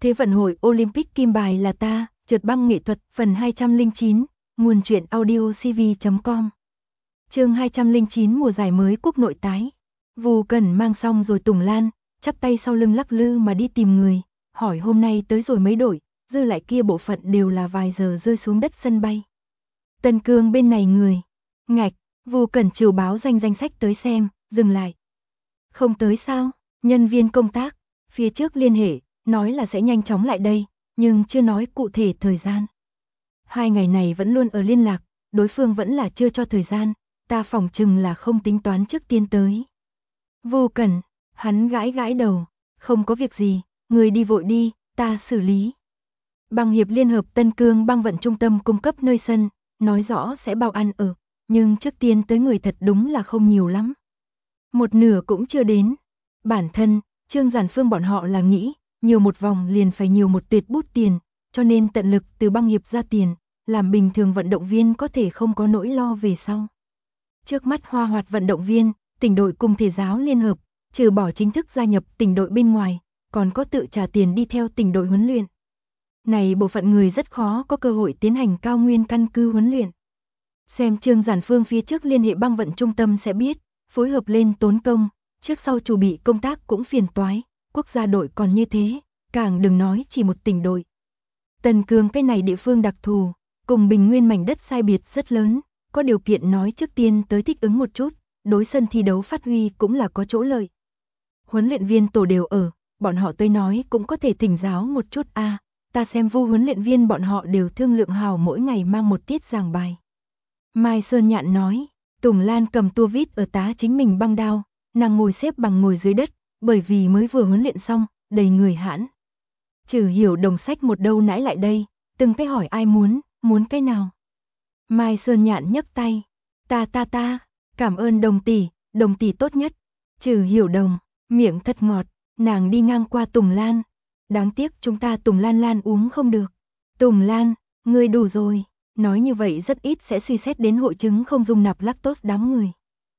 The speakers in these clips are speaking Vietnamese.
Thế vận hội Olympic kim bài là ta, trượt băng nghệ thuật, phần 209, nguồn truyện audio cv.com. Chương 209 mùa giải mới quốc nội tái. Vu Cẩn mang xong rồi Tùng Lan, chắp tay sau lưng lắc lư mà đi tìm người, hỏi hôm nay tới rồi mấy đội, dư lại kia bộ phận đều là vài giờ rơi xuống đất sân bay. Tân Cương bên này người. Ngạch, Vu Cẩn chiều báo danh sách tới xem, dừng lại. Không tới sao? Nhân viên công tác, phía trước liên hệ, nói là sẽ nhanh chóng lại đây, nhưng chưa nói cụ thể thời gian. 2 ngày này vẫn luôn ở liên lạc, đối phương vẫn là chưa cho thời gian, ta phỏng chừng là không tính toán trước tiên tới. Vu Cẩn, hắn gãi đầu, không có việc gì, người đi vội đi, ta xử lý. Băng hiệp liên hợp Tân Cương băng vận trung tâm cung cấp nơi sân, nói rõ sẽ bao ăn ở, nhưng trước tiên tới người thật đúng là không nhiều lắm. Một nửa cũng chưa đến. Bản thân, Trương Giản Phương bọn họ là nghĩ, nhiều một vòng liền phải nhiều một tuyệt bút tiền, cho nên tận lực từ băng hiệp ra tiền, làm bình thường vận động viên có thể không có nỗi lo về sau. Trước mắt Hoa Hoạt vận động viên, tỉnh đội cùng thể giáo liên hợp, trừ bỏ chính thức gia nhập tỉnh đội bên ngoài, còn có tự trả tiền đi theo tỉnh đội huấn luyện. Này bộ phận người rất khó có cơ hội tiến hành cao nguyên căn cứ huấn luyện. Xem Trương Giản Phương phía trước liên hệ băng vận trung tâm sẽ biết, phối hợp lên tốn công, trước sau chuẩn bị công tác cũng phiền toái, quốc gia đội còn như thế, càng đừng nói chỉ một tỉnh đội. Tân Cương cái này địa phương đặc thù, cùng Bình Nguyên mảnh đất sai biệt rất lớn, có điều kiện nói trước tiên tới thích ứng một chút, đối sân thi đấu phát huy cũng là có chỗ lợi. Huấn luyện viên tổ đều ở, bọn họ tới nói cũng có thể thỉnh giáo một chút a. Ta xem Vu huấn luyện viên bọn họ đều thương lượng hào mỗi ngày mang một tiết giảng bài. Mai Sơn Nhạn nói, Tùng Lan cầm tua vít ở tá chính mình băng đao, nàng ngồi xếp bằng ngồi dưới đất, bởi vì mới vừa huấn luyện xong, đầy người hãn. Trừ Hiểu Đồng sách một đâu nãy lại đây, từng cái hỏi ai muốn cái nào. Mai Sơn Nhạn nhấc tay, ta, cảm ơn đồng tỷ tốt nhất. Trừ Hiểu Đồng, miệng thật ngọt, nàng đi ngang qua Tùng Lan. Đáng tiếc chúng ta Tùng Lan uống không được. Tùng Lan, ngươi đủ rồi. Nói như vậy rất ít sẽ suy xét đến hội chứng không dung nạp lactose đám người.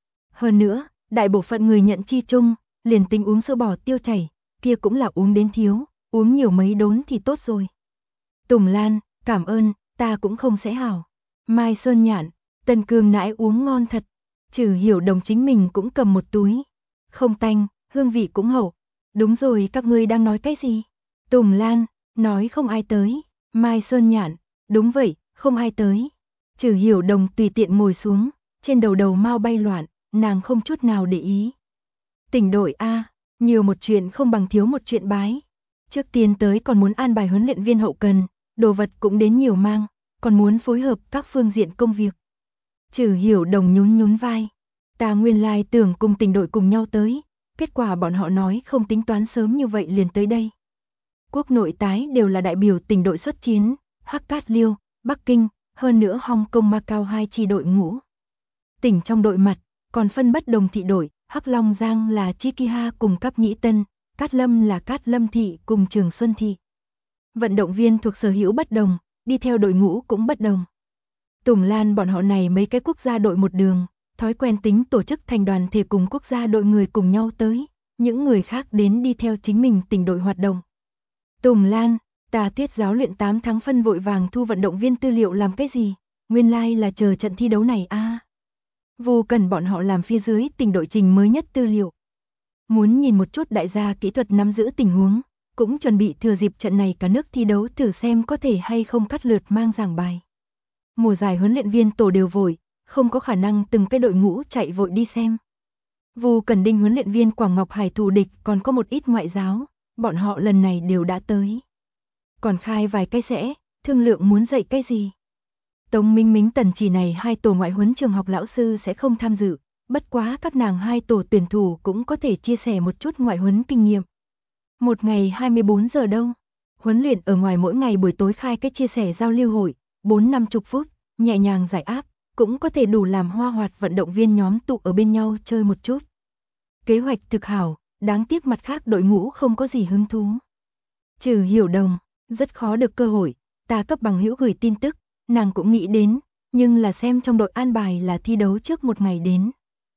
Hơn nữa, đại bộ phận người nhận chi chung, liền tính uống sữa bò tiêu chảy, kia cũng là uống đến thiếu, uống nhiều mấy đốn thì tốt rồi. Tùng Lan, cảm ơn, ta cũng không sẽ hảo. Mai Sơn Nhạn, Tân Cương nãi uống ngon thật. Trừ Hiểu Đồng chính mình cũng cầm một túi. Không tanh, hương vị cũng hậu. Đúng rồi, các ngươi đang nói cái gì? Tùng Lan, nói không ai tới. Mai Sơn Nhạn, đúng vậy, không ai tới. Trừ Hiểu Đồng tùy tiện ngồi xuống, trên đầu mau bay loạn, nàng không chút nào để ý. Tỉnh đội A, nhiều một chuyện không bằng thiếu một chuyện bái. Trước tiên tới còn muốn an bài huấn luyện viên hậu cần, đồ vật cũng đến nhiều mang, còn muốn phối hợp các phương diện công việc. Trừ Hiểu Đồng nhún vai. Ta nguyên lai tưởng cùng tỉnh đội cùng nhau tới, kết quả bọn họ nói không tính toán sớm như vậy liền tới đây. Quốc nội tái đều là đại biểu tỉnh đội xuất chiến, Hắc Cát Liêu, Bắc Kinh, hơn nữa Hong Kong Macau 2 chi đội ngũ. Tỉnh trong đội mặt, còn phân bất đồng thị đội, Hắc Long Giang là Chikiha cùng Cáp Nhĩ Tân, Cát Lâm là Cát Lâm thị cùng Trường Xuân thị. Vận động viên thuộc sở hữu bất đồng, đi theo đội ngũ cũng bất đồng. Tùng Lan bọn họ này mấy cái quốc gia đội một đường, thói quen tính tổ chức thành đoàn thể cùng quốc gia đội người cùng nhau tới, những người khác đến đi theo chính mình tỉnh đội hoạt động. Tùng Lan, ta Tuyết giáo luyện 8 tháng phân vội vàng thu vận động viên tư liệu làm cái gì? Nguyên lai là chờ trận thi đấu này a. Vu Cẩn bọn họ làm phía dưới tỉnh đội trình mới nhất tư liệu. Muốn nhìn một chút đại gia kỹ thuật nắm giữ tình huống, cũng chuẩn bị thừa dịp trận này cả nước thi đấu thử xem có thể hay không cắt lượt mang giảng bài. Mùa giải huấn luyện viên tổ đều vội, không có khả năng từng cái đội ngũ chạy vội đi xem. Vu Cẩn Đinh huấn luyện viên Quảng Ngọc Hải thù địch còn có một ít ngoại giáo, bọn họ lần này đều đã tới. Còn khai vài cái sẽ, thương lượng muốn dạy cái gì. Tống Minh Mính Tần Chỉ này 2 tổ ngoại huấn trường học lão sư sẽ không tham dự, bất quá các nàng 2 tổ tuyển thủ cũng có thể chia sẻ một chút ngoại huấn kinh nghiệm. Một ngày 24 giờ đâu, huấn luyện ở ngoài mỗi ngày buổi tối khai cái chia sẻ giao lưu hội, 40-50 phút, nhẹ nhàng giải áp, cũng có thể đủ làm Hoa Hoạt vận động viên nhóm tụ ở bên nhau chơi một chút. Kế hoạch thực hảo, đáng tiếc mặt khác đội ngũ không có gì hứng thú. Trừ Hiểu Đồng, rất khó được cơ hội, ta cấp bằng hữu gửi tin tức, nàng cũng nghĩ đến, nhưng là xem trong đội an bài là thi đấu trước một ngày đến.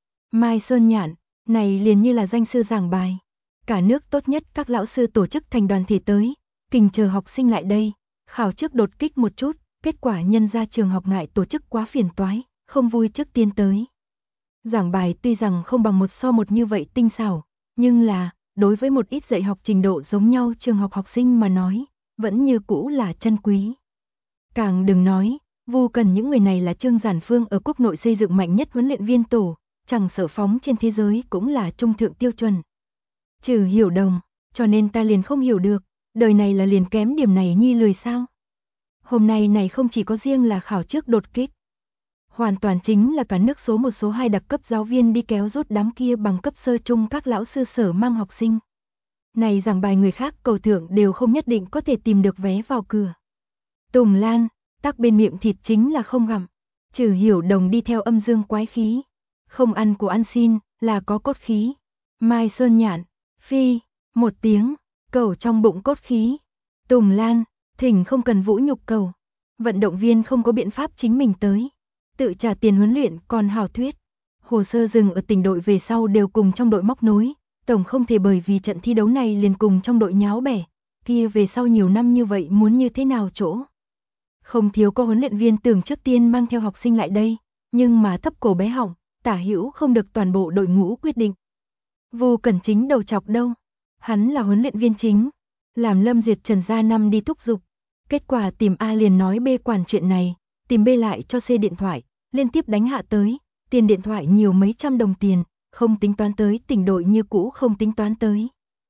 Mai Sơn Nhạn, này liền như là danh sư giảng bài. Cả nước tốt nhất các lão sư tổ chức thành đoàn thể tới, kình chờ học sinh lại đây, khảo trước đột kích một chút, kết quả nhân ra trường học ngại tổ chức quá phiền toái, không vui trước tiên tới. Giảng bài tuy rằng không bằng 1:1 như vậy tinh xảo, nhưng là, đối với một ít dạy học trình độ giống nhau trường học học sinh mà nói, vẫn như cũ là chân quý. Càng đừng nói, Vu Cần những người này là Trương Giản Phương ở quốc nội xây dựng mạnh nhất huấn luyện viên tổ, chẳng sợ phóng trên thế giới cũng là trung thượng tiêu chuẩn. Trừ Hiểu Đồng, cho nên ta liền không hiểu được, đời này là liền kém điểm này nhi lười sao? Hôm nay này không chỉ có riêng là khảo trước đột kích, hoàn toàn chính là cả nước số 1 số 2 đặc cấp giáo viên đi kéo rút đám kia bằng cấp sơ trung các lão sư sở mang học sinh. Này giảng bài người khác cầu thưởng đều không nhất định có thể tìm được vé vào cửa. Tùng Lan, tắc bên miệng thịt chính là không gặm. Trừ Hiểu Đồng đi theo âm dương quái khí. Không ăn của ăn xin, là có cốt khí. Mai Sơn Nhạn, phi, một tiếng, cẩu trong bụng cốt khí. Tùng Lan, thỉnh không cần vũ nhục cẩu. Vận động viên không có biện pháp chính mình tới. Tự trả tiền huấn luyện còn hảo thuyết. Hồ sơ dừng ở tỉnh đội về sau đều cùng trong đội móc nối. Tổng không thể bởi vì trận thi đấu này liền cùng trong đội nháo bẻ. Kia về sau nhiều năm như vậy muốn như thế nào chỗ. Không thiếu có huấn luyện viên tưởng trước tiên mang theo học sinh lại đây, nhưng mà thấp cổ bé họng, tả hữu không được toàn bộ đội ngũ quyết định. Vu Cẩn chính đầu chọc đâu, hắn là huấn luyện viên chính, làm Lâm Duyệt Trần gia năm đi thúc giục, kết quả tìm A liền nói B quản chuyện này, tìm B lại cho C điện thoại, liên tiếp đánh hạ tới, tiền điện thoại nhiều mấy trăm đồng tiền, không tính toán tới tỉnh đội như cũ không tính toán tới.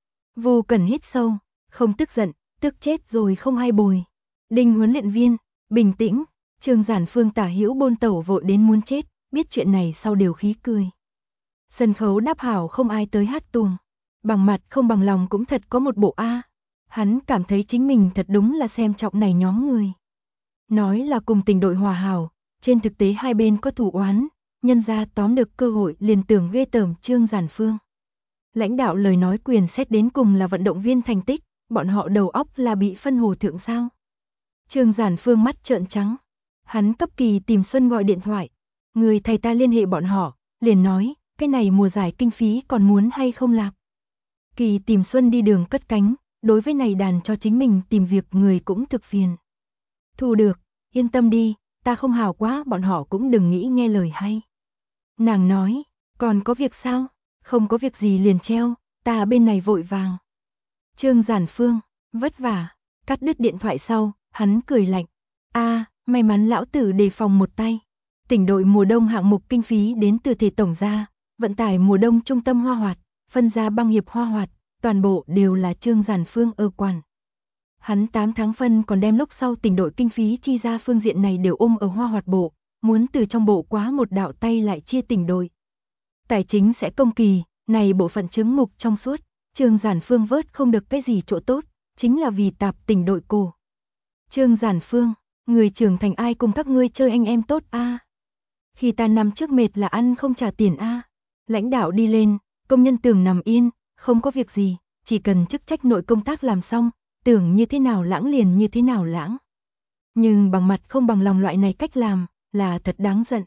Vu Cẩn hít sâu, không tức giận, tức chết rồi không hay bồi. Đinh huấn luyện viên, bình tĩnh, Trương Giản Phương tả hữu bôn tẩu vội đến muốn chết, biết chuyện này sau đều khí cười. Sân khấu đáp hảo không ai tới hát tuồng, bằng mặt không bằng lòng cũng thật có một bộ A. Hắn cảm thấy chính mình thật đúng là xem trọng này nhóm người. Nói là cùng tỉnh đội hòa hảo, trên thực tế hai bên có thủ oán, nhân ra tóm được cơ hội liền tưởng ghê tởm Trương Giản Phương. Lãnh đạo lời nói quyền xét đến cùng là vận động viên thành tích, bọn họ đầu óc là bị phân hồ thượng sao. Trương Giản Phương mắt trợn trắng, hắn cấp Kỳ Tìm Xuân gọi điện thoại, người thầy ta liên hệ bọn họ, liền nói, cái này mùa giải kinh phí còn muốn hay không lạc. Kỳ Tìm Xuân đi đường cất cánh, đối với này đàn cho chính mình tìm việc người cũng thực phiền. Thu được, yên tâm đi, ta không hảo quá bọn họ cũng đừng nghĩ nghe lời hay. Nàng nói, còn có việc sao? Không có việc gì liền treo, ta bên này vội vàng. Trương Giản Phương, vất vả, cắt đứt điện thoại sau, hắn cười lạnh. May mắn lão tử đề phòng một tay. Tỉnh đội mùa đông hạng mục kinh phí đến từ thể tổng ra, vận tải mùa đông trung tâm Hoa Hoạt, phân ra băng hiệp Hoa Hoạt, toàn bộ đều là Trương Giản Phương ở quản. Hắn 8 tháng phân còn đem lúc sau tỉnh đội kinh phí chi ra phương diện này đều ôm ở Hoa Hoạt bộ, muốn từ trong bộ quá một đạo tay lại chia tỉnh đội. Tài chính sẽ công kỳ, này bộ phận chứng mục trong suốt, Trương Giản Phương vớt không được cái gì chỗ tốt, chính là vì tạp tỉnh đội cổ. Trương Giản Phương, người trưởng thành ai cùng các ngươi chơi anh em tốt a? Khi ta nằm trước mệt là ăn không trả tiền a. Lãnh đạo đi lên, công nhân tưởng nằm yên, không có việc gì, chỉ cần chức trách nội công tác làm xong, tưởng như thế nào lãng liền như thế nào lãng. Nhưng bằng mặt không bằng lòng loại này cách làm, là thật đáng giận.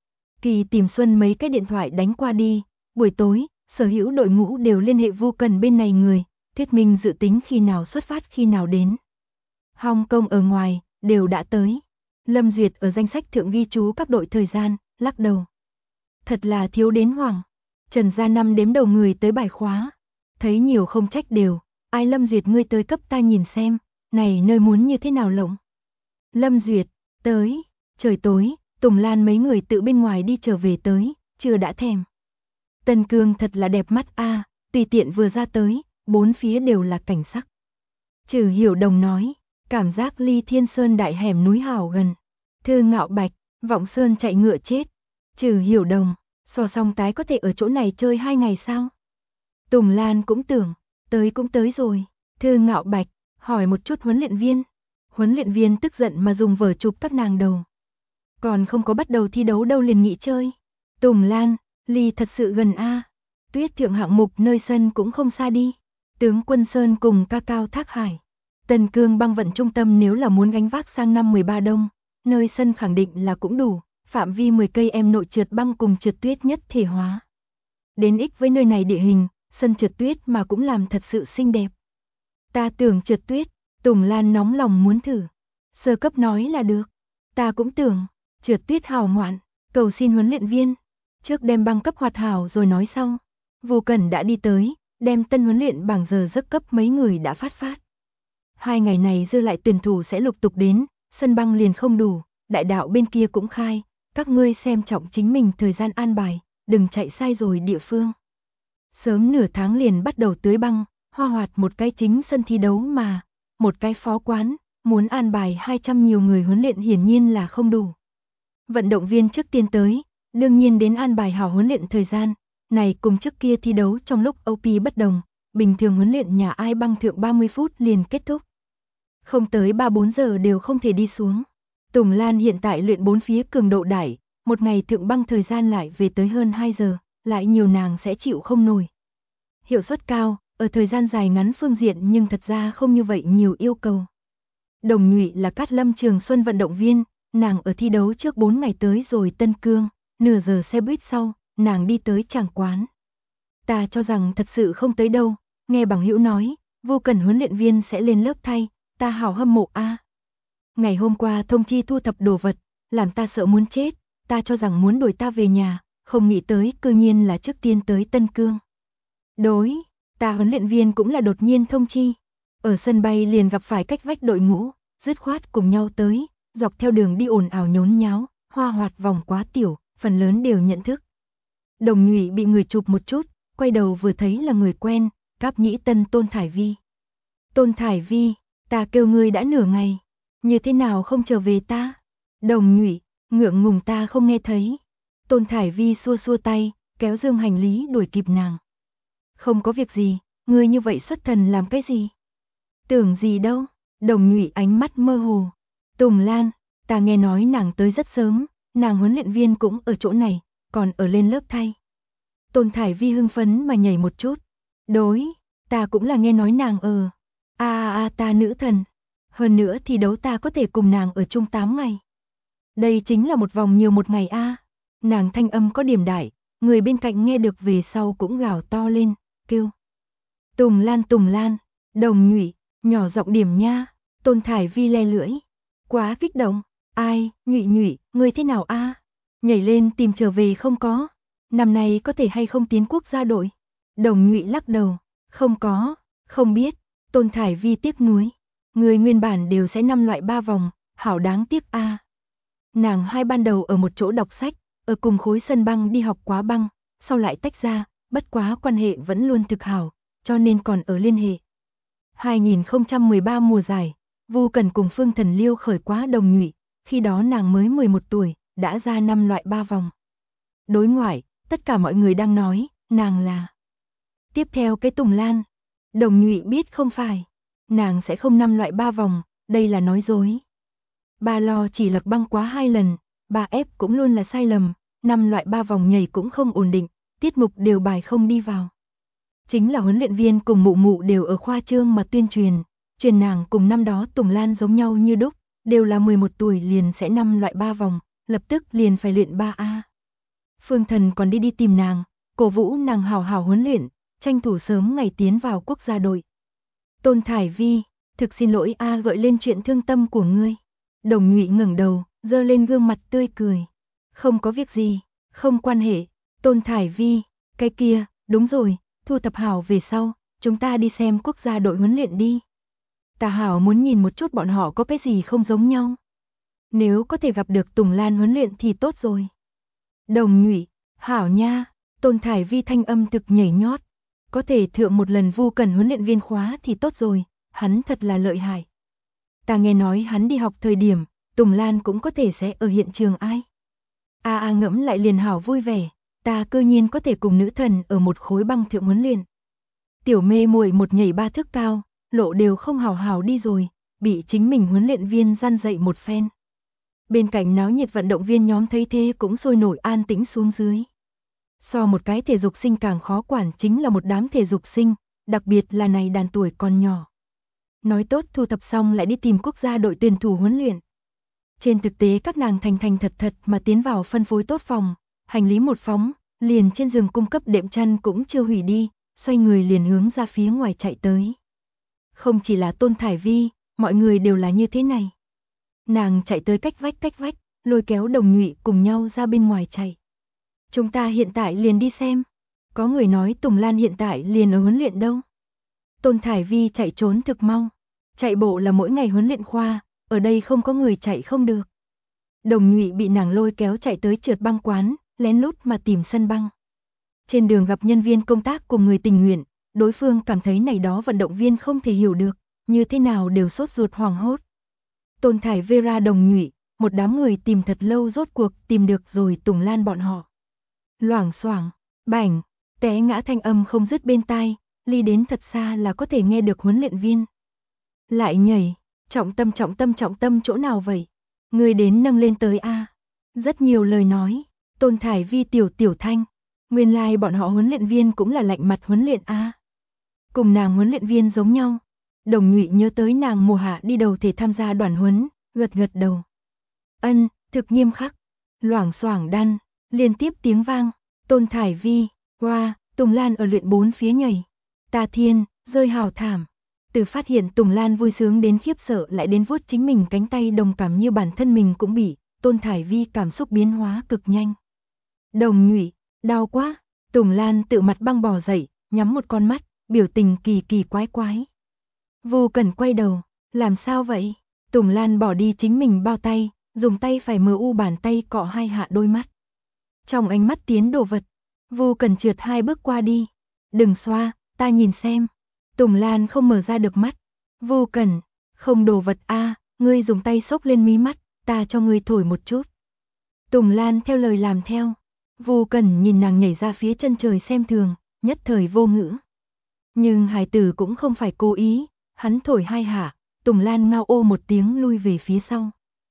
Kỳ Tìm Xuân mấy cái điện thoại đánh qua đi, buổi tối, sở hữu đội ngũ đều liên hệ Vu Cần bên này người, thuyết minh dự tính khi nào xuất phát khi nào đến. Hong Kong ở ngoài, đều đã tới. Lâm Duyệt ở danh sách thượng ghi chú các đội thời gian, lắc đầu. Thật là thiếu đến hoảng. Trần gia năm đếm đầu người tới bài khóa. Thấy nhiều không trách đều, ai Lâm Duyệt ngươi tới cấp ta nhìn xem, này nơi muốn như thế nào lộng. Lâm Duyệt, tới, trời tối, Tùng Lan mấy người tự bên ngoài đi trở về tới, chưa đã thèm. Tân Cương thật là đẹp mắt a, tùy tiện vừa ra tới, bốn phía đều là cảnh sắc. Trừ Hiểu Đồng nói, cảm giác ly Thiên Sơn đại hẻm núi hào gần. Thư Ngạo Bạch, Vọng Sơn chạy ngựa chết. Trừ Hiểu Đồng, so song tái có thể ở chỗ này chơi 2 ngày sao? Tùng Lan cũng tưởng, tới cũng tới rồi. Thư Ngạo Bạch, hỏi một chút huấn luyện viên. Huấn luyện viên tức giận mà dùng vở chụp các nàng đầu. Còn không có bắt đầu thi đấu đâu liền nghỉ chơi. Tùng Lan, ly thật sự gần a. Tuyết thượng hạng mục nơi sân cũng không xa đi. Tướng Quân Sơn cùng Ca Cao Thác Hải. Tân Cương băng vận trung tâm nếu là muốn gánh vác sang năm 13 đông, nơi sân khẳng định là cũng đủ, phạm vi 10 cây em nội trượt băng cùng trượt tuyết nhất thể hóa. Đến ích với nơi này địa hình, sân trượt tuyết mà cũng làm thật sự xinh đẹp. Ta tưởng trượt tuyết, Tùng Lan nóng lòng muốn thử. Sơ cấp nói là được. Ta cũng tưởng, trượt tuyết hào ngoạn, cầu xin huấn luyện viên. Trước đem băng cấp hoạt hảo rồi nói sau. Vô Cẩn đã đi tới, đem tân huấn luyện bảng giờ giấc cấp mấy người đã phát. 2 ngày này dư lại tuyển thủ sẽ lục tục đến, sân băng liền không đủ, đại đạo bên kia cũng khai, các ngươi xem trọng chính mình thời gian an bài, đừng chạy sai rồi địa phương. Sớm nửa tháng liền bắt đầu tưới băng, Hoa Hoạt một cái chính sân thi đấu mà, một cái phó quán, muốn an bài 200 nhiều người huấn luyện hiển nhiên là không đủ. Vận động viên trước tiên tới, đương nhiên đến an bài hảo huấn luyện thời gian, này cùng trước kia thi đấu trong lúc OP bất đồng, bình thường huấn luyện nhà ai băng thượng 30 phút liền kết thúc. Không tới 3-4 giờ đều không thể đi xuống. Tùng Lan hiện tại luyện 4 phía cường độ đẩy, một ngày thượng băng thời gian lại về tới hơn 2 giờ, lại nhiều nàng sẽ chịu không nổi. Hiệu suất cao, ở thời gian dài ngắn phương diện nhưng thật ra không như vậy nhiều yêu cầu. Đồng Nhụy là Cát Lâm Trường Xuân vận động viên, nàng ở thi đấu trước 4 ngày tới rồi Tân Cương, nửa giờ xe buýt sau, nàng đi tới tràng quán. Ta cho rằng thật sự không tới đâu, nghe bằng hữu nói, Vô Cẩn huấn luyện viên sẽ lên lớp thay, ta hảo hâm mộ a. Ngày hôm qua thông chi thu thập đồ vật, làm ta sợ muốn chết, ta cho rằng muốn đuổi ta về nhà, không nghĩ tới cư nhiên là trước tiên tới Tân Cương. Đối, ta huấn luyện viên cũng là đột nhiên thông chi. Ở sân bay liền gặp phải cách vách đội ngũ, dứt khoát cùng nhau tới, dọc theo đường đi ồn ào nhốn nháo, Hoa Hoạt vòng quá tiểu, phần lớn đều nhận thức. Đồng Nhụy bị người chụp một chút, quay đầu vừa thấy là người quen, Cáp Nhĩ Tân Tôn Thải Vi. Tôn Thải Vi, ta kêu ngươi đã nửa ngày, như thế nào không trở về ta? Đồng Nhụy, ngượng ngùng ta không nghe thấy. Tôn Thải Vi xua xua tay, kéo dương hành lý đuổi kịp nàng. Không có việc gì, ngươi như vậy xuất thần làm cái gì? Tưởng gì đâu, Đồng Nhụy ánh mắt mơ hồ. Tùng Lan, ta nghe nói nàng tới rất sớm, nàng huấn luyện viên cũng ở chỗ này, còn ở lên lớp thay. Tôn Thải Vi hưng phấn mà nhảy một chút. Đối, ta cũng là nghe nói nàng ở. Ta nữ thần. Hơn nữa thi đấu ta có thể cùng nàng ở chung 8 ngày. Đây chính là một vòng nhiều một ngày a. Nàng thanh âm có điểm đại, người bên cạnh nghe được về sau cũng gào to lên, kêu. Tùng Lan, Đồng Nhụy, nhỏ giọng điểm nha. Tôn Thải Vi le lưỡi. Quá kích động, ai, Nhụy, ngươi thế nào a? Nhảy lên tìm trở về không có. Năm nay có thể hay không tiến quốc gia đội? Đồng Nhụy lắc đầu, không có, không biết. Tôn Thải Vi tiếc nuối. Người nguyên bản đều sẽ 5 loại 3 vòng, hảo đáng tiếc a. Nàng hai ban đầu ở một chỗ đọc sách, ở cùng khối sân băng đi học quá băng, sau lại tách ra, bất quá quan hệ vẫn luôn thực hảo, cho nên còn ở liên hệ. 2013 mùa giải, Vu Cần cùng Phương Thần Liêu khởi quá Đồng Nhụy, khi đó nàng mới 11 tuổi, đã ra 5 loại 3 vòng. Đối ngoại, tất cả mọi người đang nói, nàng là. Tiếp theo cái Tùng Lan, Đồng Nhụy biết không phải, nàng sẽ không 5 loại 3 vòng, đây là nói dối. Ba lo chỉ lật băng quá 2 lần, ba ép cũng luôn là sai lầm, 5 loại 3 vòng nhảy cũng không ổn định, tiết mục đều bài không đi vào. Chính là huấn luyện viên cùng mụ mụ đều ở khoa trương mà tuyên truyền nàng cùng năm đó Tùng Lan giống nhau như đúc, đều là 11 tuổi liền sẽ 5 loại 3 vòng, lập tức liền phải luyện 3A. Phương Thần còn đi tìm nàng, cổ vũ nàng hào hào huấn luyện, tranh thủ sớm ngày tiến vào quốc gia đội. Tôn Thải Vi, thực xin lỗi a, gợi lên chuyện thương tâm của ngươi. Đồng Nhụy ngẩng đầu, giơ lên gương mặt tươi cười. Không có việc gì, không quan hệ. Tôn Thải Vi, cái kia, đúng rồi, thu thập hảo về sau, chúng ta đi xem quốc gia đội huấn luyện đi. Ta hảo muốn nhìn một chút bọn họ có cái gì không giống nhau. Nếu có thể gặp được Tùng Lan huấn luyện thì tốt rồi. Đồng Nhụy, hảo nha. Tôn Thải Vi thanh âm thực nhảy nhót. Có thể thượng một lần Vu Cần huấn luyện viên khóa thì tốt rồi, hắn thật là lợi hại. Ta nghe nói hắn đi học thời điểm, Tùng Lan cũng có thể sẽ ở hiện trường ai. Ngẫm lại liền hảo vui vẻ, ta cơ nhiên có thể cùng nữ thần ở một khối băng thượng huấn luyện. Tiểu mê muội một nhảy 3 thước cao, lộ đều không hảo hảo đi rồi, bị chính mình huấn luyện viên gian dạy một phen. Bên cạnh náo nhiệt vận động viên nhóm thấy thế cũng sôi nổi an tĩnh xuống dưới. So một cái thể dục sinh càng khó quản chính là một đám thể dục sinh, đặc biệt là này đàn tuổi còn nhỏ. Nói tốt thu thập xong lại đi tìm quốc gia đội tuyển thủ huấn luyện. Trên thực tế các nàng thành thật mà tiến vào phân phối tốt phòng, hành lý một phóng, liền trên giường cung cấp đệm chăn cũng chưa hủy đi, xoay người liền hướng ra phía ngoài chạy tới. Không chỉ là Tôn Thải Vi, mọi người đều là như thế này. Nàng chạy tới cách vách, lôi kéo Đồng Nhụy cùng nhau ra bên ngoài chạy. Chúng ta hiện tại liền đi xem. Có người nói Tùng Lan hiện tại liền ở huấn luyện đâu. Tôn Thải Vi chạy trốn thực mau. Chạy bộ là mỗi ngày huấn luyện khoa, ở đây không có người chạy không được. Đồng Nhụy bị nàng lôi kéo chạy tới trượt băng quán, lén lút mà tìm sân băng. Trên đường gặp nhân viên công tác cùng người tình nguyện, đối phương cảm thấy này đó vận động viên không thể hiểu được, như thế nào đều sốt ruột hoảng hốt. Tôn Thải Vera Đồng Nhụy, một đám người tìm thật lâu rốt cuộc tìm được rồi Tùng Lan bọn họ. Loảng xoảng, bảnh, té ngã thanh âm không dứt bên tai, ly đến thật xa là có thể nghe được huấn luyện viên. Lại nhảy, trọng tâm chỗ nào vậy? Người đến nâng lên tới a. Rất nhiều lời nói, Tôn Thải Vi tiểu thanh, nguyên lai bọn họ huấn luyện viên cũng là lạnh mặt huấn luyện a. Cùng nàng huấn luyện viên giống nhau. Đồng Nhụy nhớ tới nàng mùa hạ đi đầu thể tham gia đoàn huấn, gật đầu. Ân, thực nghiêm khắc. Loảng xoảng đan, liên tiếp tiếng vang, Tôn Thải Vi, hoa, Tùng Lan ở luyện bốn phía nhảy. Ta thiên, rơi hào thảm. Từ phát hiện Tùng Lan vui sướng đến khiếp sợ lại đến vuốt chính mình cánh tay đồng cảm như bản thân mình cũng bị, Tôn Thải Vi cảm xúc biến hóa cực nhanh. Đồng Nhụy, đau quá. Tùng Lan tự mặt băng bò dậy, nhắm một con mắt, biểu tình kỳ quái. Vô Cần quay đầu, làm sao vậy? Tùng Lan bỏ đi chính mình bao tay, dùng tay phải MU bàn tay cọ hai hạ đôi mắt. Trong ánh mắt tiến đồ vật, Vô Cần trượt 2 bước qua đi. Đừng xoa, ta nhìn xem. Tùng Lan không mở ra được mắt. Vô Cần, không đồ vật a, ngươi dùng tay xốc lên mí mắt, ta cho ngươi thổi một chút. Tùng Lan theo lời làm theo. Vô Cần nhìn nàng nhảy ra phía chân trời xem thường, nhất thời vô ngữ. Nhưng hài tử cũng không phải cố ý, hắn thổi 2 hạ, Tùng Lan ngao ô một tiếng lui về phía sau.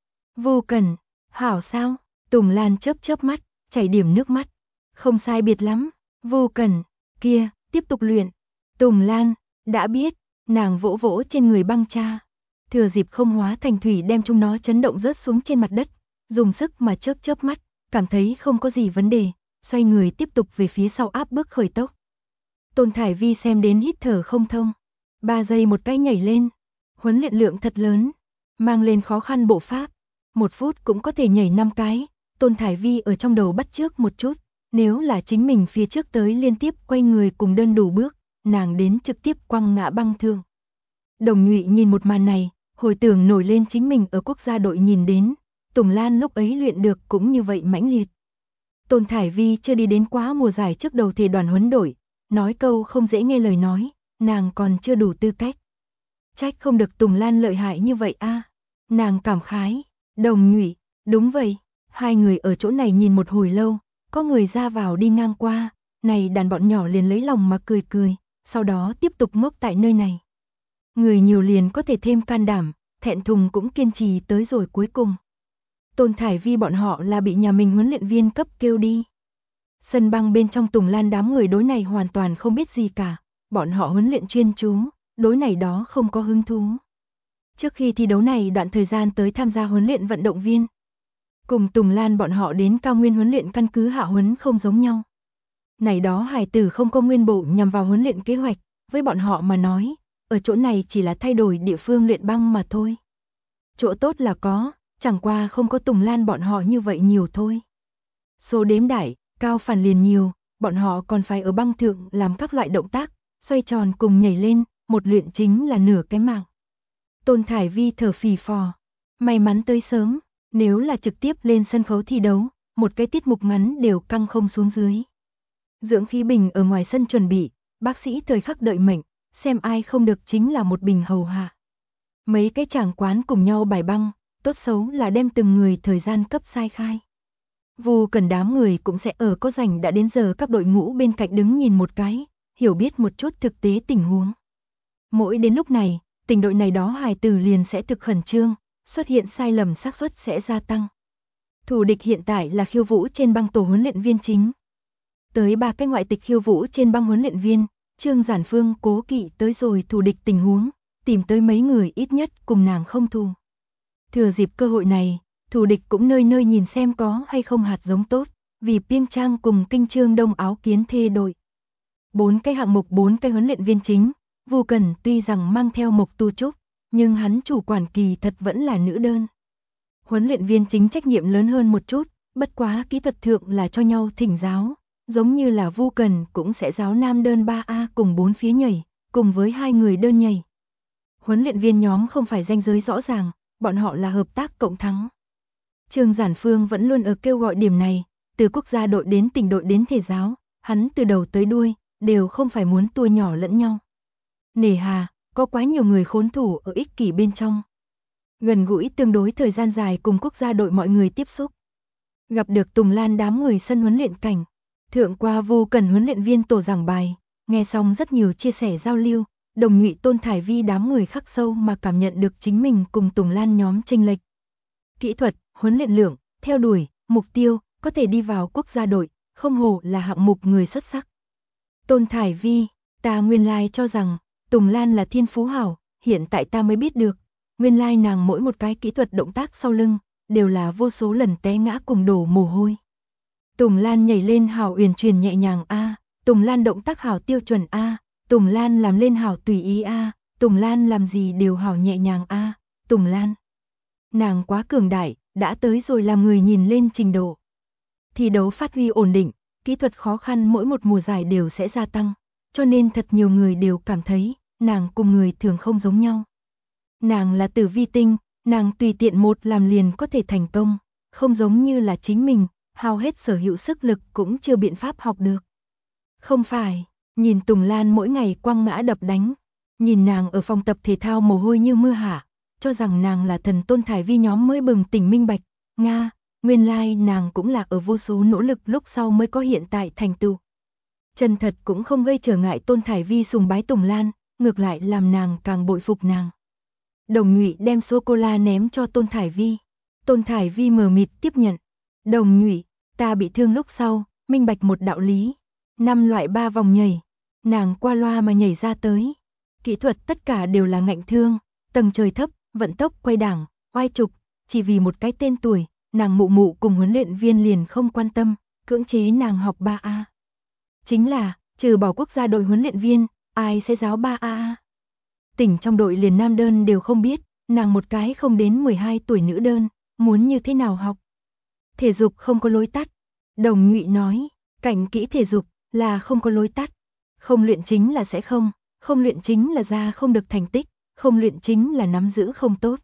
Vô Cần, hảo sao? Tùng Lan chớp mắt, chảy điểm nước mắt. Không sai biệt lắm, Vô Cần, kia, tiếp tục luyện. Tùng Lan, đã biết, nàng vỗ vỗ trên người băng cha. Thừa dịp không hóa thành thủy đem chúng nó chấn động rớt xuống trên mặt đất, dùng sức mà chớp mắt, cảm thấy không có gì vấn đề, xoay người tiếp tục về phía sau áp bước khởi tốc. Tôn Thải Vi xem đến hít thở không thông. 3 giây một cái nhảy lên. Huấn luyện lượng thật lớn, mang lên khó khăn bộ pháp. 1 phút cũng có thể nhảy 5 cái. Tôn Thải Vi ở trong đầu bắt chước một chút. Nếu là chính mình phía trước tới liên tiếp quay người cùng đơn đủ bước, nàng đến trực tiếp quăng ngã băng thương. Đồng Nhụy nhìn một màn này, hồi tưởng nổi lên chính mình ở quốc gia đội nhìn đến. Tùng Lan lúc ấy luyện được cũng như vậy mãnh liệt. Tôn Thải Vi chưa đi đến quá mùa giải trước đầu thể đoàn huấn đội. Nói câu không dễ nghe lời nói, nàng còn chưa đủ tư cách. Trách không được Tùng Lan lợi hại như vậy a. Nàng cảm khái, Đồng Nhụy, đúng vậy, hai người ở chỗ này nhìn một hồi lâu, có người ra vào đi ngang qua, này đàn bọn nhỏ liền lấy lòng mà cười, sau đó tiếp tục ngốc tại nơi này. Người nhiều liền có thể thêm can đảm, thẹn thùng cũng kiên trì tới rồi cuối cùng. Tôn Thải Vi bọn họ là bị nhà mình huấn luyện viên cấp kêu đi. Sân băng bên trong Tùng Lan đám người đối này hoàn toàn không biết gì cả, bọn họ huấn luyện chuyên chú, đối này đó không có hứng thú. Trước khi thi đấu này đoạn thời gian tới tham gia huấn luyện vận động viên. Cùng Tùng Lan bọn họ đến cao nguyên huấn luyện căn cứ hạ huấn không giống nhau. Này đó hài tử không có nguyên bộ nhằm vào huấn luyện kế hoạch, với bọn họ mà nói, ở chỗ này chỉ là thay đổi địa phương luyện băng mà thôi. Chỗ tốt là có, chẳng qua không có Tùng Lan bọn họ như vậy nhiều thôi. Số đếm đại, cao phản liền nhiều, bọn họ còn phải ở băng thượng làm các loại động tác, xoay tròn cùng nhảy lên, một luyện chính là nửa cái mạng. Tôn Thải Vi thở phì phò, may mắn tới sớm, nếu là trực tiếp lên sân khấu thi đấu, một cái tiết mục ngắn đều căng không xuống dưới. Dưỡng khí bình ở ngoài sân chuẩn bị, bác sĩ thời khắc đợi mệnh, xem ai không được chính là một bình hầu hạ. Mấy cái chàng quán cùng nhau bài băng, tốt xấu là đem từng người thời gian cấp sai khai. Vô Cần đám người cũng sẽ ở có rảnh đã đến giờ các đội ngũ bên cạnh đứng nhìn một cái, hiểu biết một chút thực tế tình huống. Mỗi đến lúc này, tình đội này đó hài tử liền sẽ thực khẩn trương, xuất hiện sai lầm xác suất sẽ gia tăng. Thủ địch hiện tại là khiêu vũ trên băng tổ huấn luyện viên chính. Tới 3 cái ngoại tịch khiêu vũ trên băng huấn luyện viên, Trương Giản Phương cố kỵ tới rồi thủ địch tình huống, tìm tới mấy người ít nhất cùng nàng không thù. Thừa dịp cơ hội này, thủ địch cũng nơi nơi nhìn xem có hay không hạt giống tốt, vì Piêng Trang cùng Kinh Trương Đông áo kiến thê đội. 4 cái hạng mục 4 cái huấn luyện viên chính, Vô Cần tuy rằng mang theo Mộc Tu Trúc, nhưng hắn chủ quản kỳ thật vẫn là nữ đơn. Huấn luyện viên chính trách nhiệm lớn hơn một chút, bất quá kỹ thuật thượng là cho nhau thỉnh giáo, giống như là Vu Cần cũng sẽ giáo nam đơn 3A cùng 4 phía nhảy, cùng với 2 người đơn nhảy. Huấn luyện viên nhóm không phải ranh giới rõ ràng, bọn họ là hợp tác cộng thắng. Trương Giản Phương vẫn luôn ở kêu gọi điểm này, từ quốc gia đội đến tỉnh đội đến thể giáo, hắn từ đầu tới đuôi, đều không phải muốn tua nhỏ lẫn nhau. Nề hà, có quá nhiều người khốn thủ ở ích kỷ bên trong. Gần gũi tương đối thời gian dài cùng quốc gia đội mọi người tiếp xúc. Gặp được Tùng Lan đám người sân huấn luyện cảnh. Thượng qua Vu Cần huấn luyện viên tổ giảng bài, nghe xong rất nhiều chia sẻ giao lưu, Đồng Nhụy Tôn Thải Vi đám người khắc sâu mà cảm nhận được chính mình cùng Tùng Lan nhóm chênh lệch. Kỹ thuật, huấn luyện lượng, theo đuổi, mục tiêu, có thể đi vào quốc gia đội, không hổ là hạng mục người xuất sắc. Tôn Thải Vi, ta nguyên lai cho rằng, Tùng Lan là thiên phú hảo, hiện tại ta mới biết được, nguyên lai nàng mỗi một cái kỹ thuật động tác sau lưng, đều là vô số lần té ngã cùng đổ mồ hôi. Tùng Lan nhảy lên hảo uyển chuyển nhẹ nhàng a, Tùng Lan động tác hảo tiêu chuẩn a, Tùng Lan làm lên hảo tùy ý a, Tùng Lan làm gì đều hảo nhẹ nhàng a, Tùng Lan. Nàng quá cường đại, đã tới rồi làm người nhìn lên trình độ. Thi đấu phát huy ổn định, kỹ thuật khó khăn mỗi một mùa giải đều sẽ gia tăng, cho nên thật nhiều người đều cảm thấy, nàng cùng người thường không giống nhau. Nàng là tử vi tinh, nàng tùy tiện một làm liền có thể thành công, không giống như là chính mình, hao hết sở hữu sức lực cũng chưa biện pháp học được. Không phải, nhìn Tùng Lan mỗi ngày quăng ngã đập đánh, nhìn nàng ở phòng tập thể thao mồ hôi như mưa hạ, cho rằng nàng là thần Tôn Thải Vi nhóm mới bừng tỉnh minh bạch, Nga, nguyên lai nàng cũng là ở vô số nỗ lực lúc sau mới có hiện tại thành tựu. Chân thật cũng không gây trở ngại Tôn Thải Vi sùng bái Tùng Lan, ngược lại làm nàng càng bội phục nàng. Đồng Nhụy đem sô-cô-la ném cho Tôn Thải Vi. Tôn Thải Vi mờ mịt tiếp nhận. Đồng Nhụy, ta bị thương lúc sau, minh bạch một đạo lý. 5 loại 3 vòng nhảy. Nàng qua loa mà nhảy ra tới. Kỹ thuật tất cả đều là ngạnh thương, tầng trời thấp, vận tốc quay đảng, oai trục, chỉ vì một cái tên tuổi, nàng mụ mụ cùng huấn luyện viên liền không quan tâm, cưỡng chế nàng học 3A. Chính là, trừ bỏ quốc gia đội huấn luyện viên, ai sẽ giáo 3A? Tỉnh trong đội liền nam đơn đều không biết, nàng một cái không đến 12 tuổi nữ đơn, muốn như thế nào học. Thể dục không có lối tắt. Đồng Nhụy nói, cảnh kỹ thể dục là không có lối tắt. Không luyện chính là sẽ không luyện chính là ra không được thành tích, không luyện chính là nắm giữ không tốt.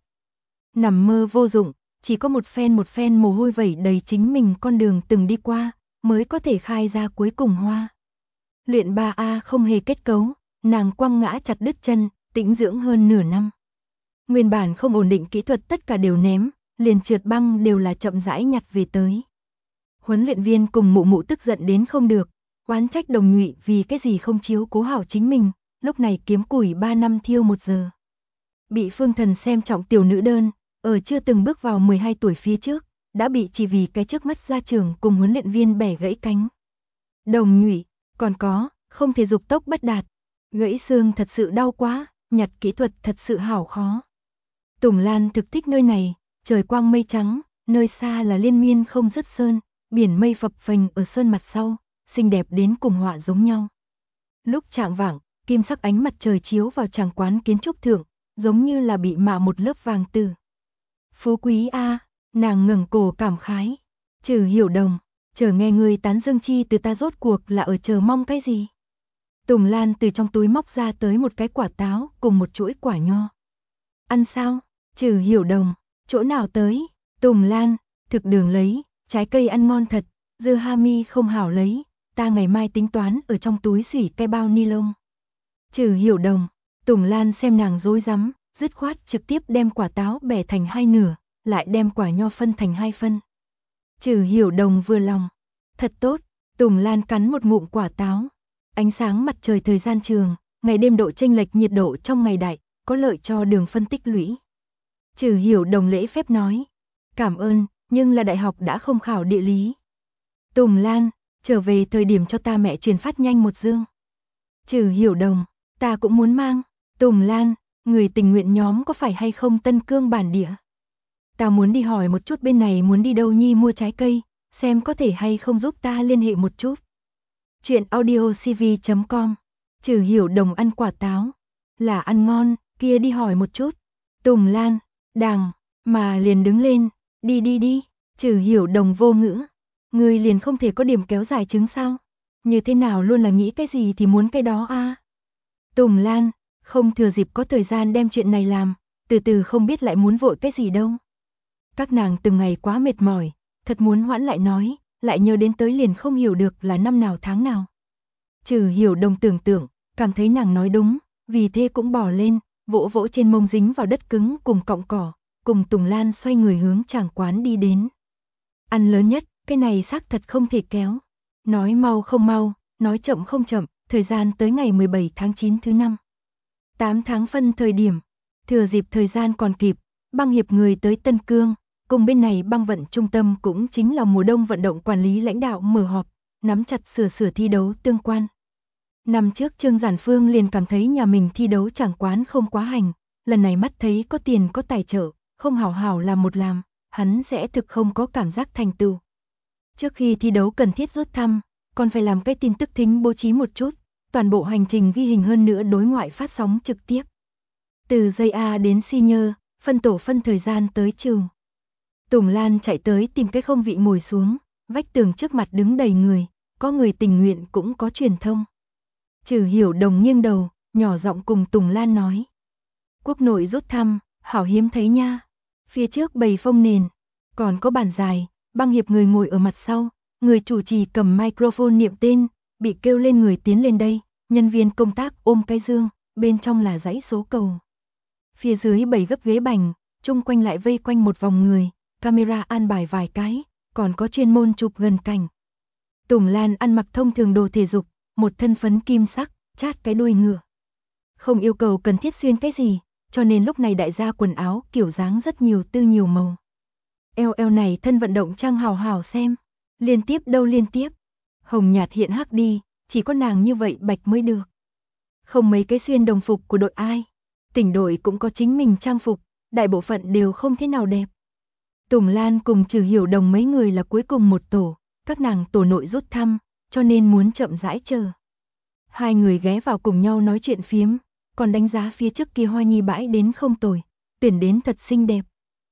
Nằm mơ vô dụng, chỉ có một phen mồ hôi vẩy đầy chính mình con đường từng đi qua, mới có thể khai ra cuối cùng hoa. Luyện 3A không hề kết cấu, nàng quăng ngã chặt đứt chân, tĩnh dưỡng hơn nửa năm. Nguyên bản không ổn định kỹ thuật tất cả đều ném, liền trượt băng đều là chậm rãi nhặt về tới. Huấn luyện viên cùng mụ mụ tức giận đến không được, oán trách Đồng Nhụy vì cái gì không chiếu cố hảo chính mình, lúc này kiếm củi 3 năm thiêu 1 giờ. Bị Phương Thần xem trọng tiểu nữ đơn, ở chưa từng bước vào 12 tuổi phía trước, đã bị chỉ vì cái trước mắt ra trường cùng huấn luyện viên bẻ gãy cánh. Đồng Nhụy, còn có, không thể dục tốc bất đạt, gãy xương thật sự đau quá, nhặt kỹ thuật thật sự hảo khó. Tùng Lan thực thích nơi này, trời quang mây trắng, nơi xa là liên miên không dứt sơn, biển mây phập phềnh ở sơn mặt sau, xinh đẹp đến cùng họa giống nhau. Lúc chạng vạng, kim sắc ánh mặt trời chiếu vào tràng quán kiến trúc thượng, giống như là bị mạ một lớp vàng từ. Phú quý a, nàng ngẩng cổ cảm khái. Trừ Hiểu Đồng, chờ nghe người tán dương chi từ ta rốt cuộc là ở chờ mong cái gì? Tùng Lan từ trong túi móc ra tới một cái quả táo cùng một chuỗi quả nho. Ăn sao? Trừ Hiểu Đồng, chỗ nào tới? Tùng Lan, thực đường lấy, trái cây ăn ngon thật, dưa hami không hảo lấy, ta ngày mai tính toán ở trong túi xỉ cái bao ni lông. Trừ Hiểu Đồng, Tùng Lan xem nàng rối rắm, dứt khoát trực tiếp đem quả táo bẻ thành 2 nửa, lại đem quả nho phân thành 2 phân. Trừ Hiểu Đồng vừa lòng, thật tốt, Tùng Lan cắn một ngụm quả táo. Ánh sáng mặt trời thời gian trường, ngày đêm độ chênh lệch nhiệt độ trong ngày đại, có lợi cho đường phân tích lũy. Trừ Hiểu Đồng lễ phép nói, cảm ơn, nhưng là đại học đã không khảo địa lý. Tùng Lan, trở về thời điểm cho ta mẹ truyền phát nhanh một dương. Trừ Hiểu Đồng, ta cũng muốn mang. Tùng Lan, người tình nguyện nhóm có phải hay không Tân Cương bản địa? Ta muốn đi hỏi một chút bên này muốn đi đâu nhi mua trái cây, xem có thể hay không giúp ta liên hệ một chút. Chuyện audiocv.com. Trừ Hiểu Đồng ăn quả táo, là ăn ngon, kia đi hỏi một chút. Tùng Lan, đàng, mà liền đứng lên, đi, Trừ Hiểu Đồng vô ngữ. Ngươi liền không thể có điểm kéo dài chứng sao? Như thế nào luôn là nghĩ cái gì thì muốn cái đó a? Tùng Lan, không thừa dịp có thời gian đem chuyện này làm, từ từ không biết lại muốn vội cái gì đâu. Các nàng từng ngày quá mệt mỏi, thật muốn hoãn lại nói, lại nhớ đến tới liền không hiểu được là năm nào tháng nào. Trừ Hiểu Đồng tưởng tượng, cảm thấy nàng nói đúng, vì thế cũng bỏ lên, vỗ vỗ trên mông dính vào đất cứng cùng cọng cỏ, cùng Tùng Lan xoay người hướng tràng quán đi đến. Ăn lớn nhất, cái này xác thật không thể kéo. Nói mau không mau, nói chậm không chậm, thời gian tới ngày 17 tháng 9 thứ 5. 8 tháng phân thời điểm, thừa dịp thời gian còn kịp, băng hiệp người tới Tân Cương, cùng bên này băng vận trung tâm cũng chính là mùa đông vận động quản lý lãnh đạo mở họp, nắm chặt sửa thi đấu tương quan. Năm trước Trương Giản Phương liền cảm thấy nhà mình thi đấu chẳng quán không quá hành, lần này mắt thấy có tiền có tài trợ, không hảo hảo làm một làm, hắn sẽ thực không có cảm giác thành tựu. Trước khi thi đấu cần thiết rút thăm, còn phải làm cái tin tức thính bố trí một chút, toàn bộ hành trình ghi hình hơn nữa đối ngoại phát sóng trực tiếp. Từ giây A đến senior, phân tổ phân thời gian tới trường. Tùng Lan chạy tới tìm cái không vị ngồi xuống, vách tường trước mặt đứng đầy người, có người tình nguyện cũng có truyền thông. Trừ Hiểu Đồng nghiêng đầu, nhỏ giọng cùng Tùng Lan nói. Quốc nội rút thăm, hảo hiếm thấy nha. Phía trước bày phông nền, còn có bàn dài, băng hiệp người ngồi ở mặt sau, người chủ trì cầm microphone niệm tên, bị kêu lên người tiến lên đây, nhân viên công tác ôm cái dương, bên trong là dãy số cầu. Phía dưới bày gấp ghế bành, chung quanh lại vây quanh một vòng người, camera an bài vài cái, còn có chuyên môn chụp gần cảnh. Tùng Lan ăn mặc thông thường đồ thể dục, một thân phấn kim sắc, chát cái đuôi ngựa. Không yêu cầu cần thiết xuyên cái gì, cho nên lúc này đại gia quần áo kiểu dáng rất nhiều tư nhiều màu. Eo này thân vận động trang hào hào xem, liên tiếp đâu liên tiếp. Hồng nhạt hiện hắc đi, chỉ có nàng như vậy bạch mới được. Không mấy cái xuyên đồng phục của đội ai. Tỉnh đội cũng có chính mình trang phục, đại bộ phận đều không thế nào đẹp. Tùng Lan cùng Trừ Hiểu Đồng mấy người là cuối cùng một tổ, các nàng tổ nội rút thăm, cho nên muốn chậm rãi chờ. Hai người ghé vào cùng nhau nói chuyện phiếm, còn đánh giá phía trước kia hoa nhi bãi đến không tồi, tuyển đến thật xinh đẹp.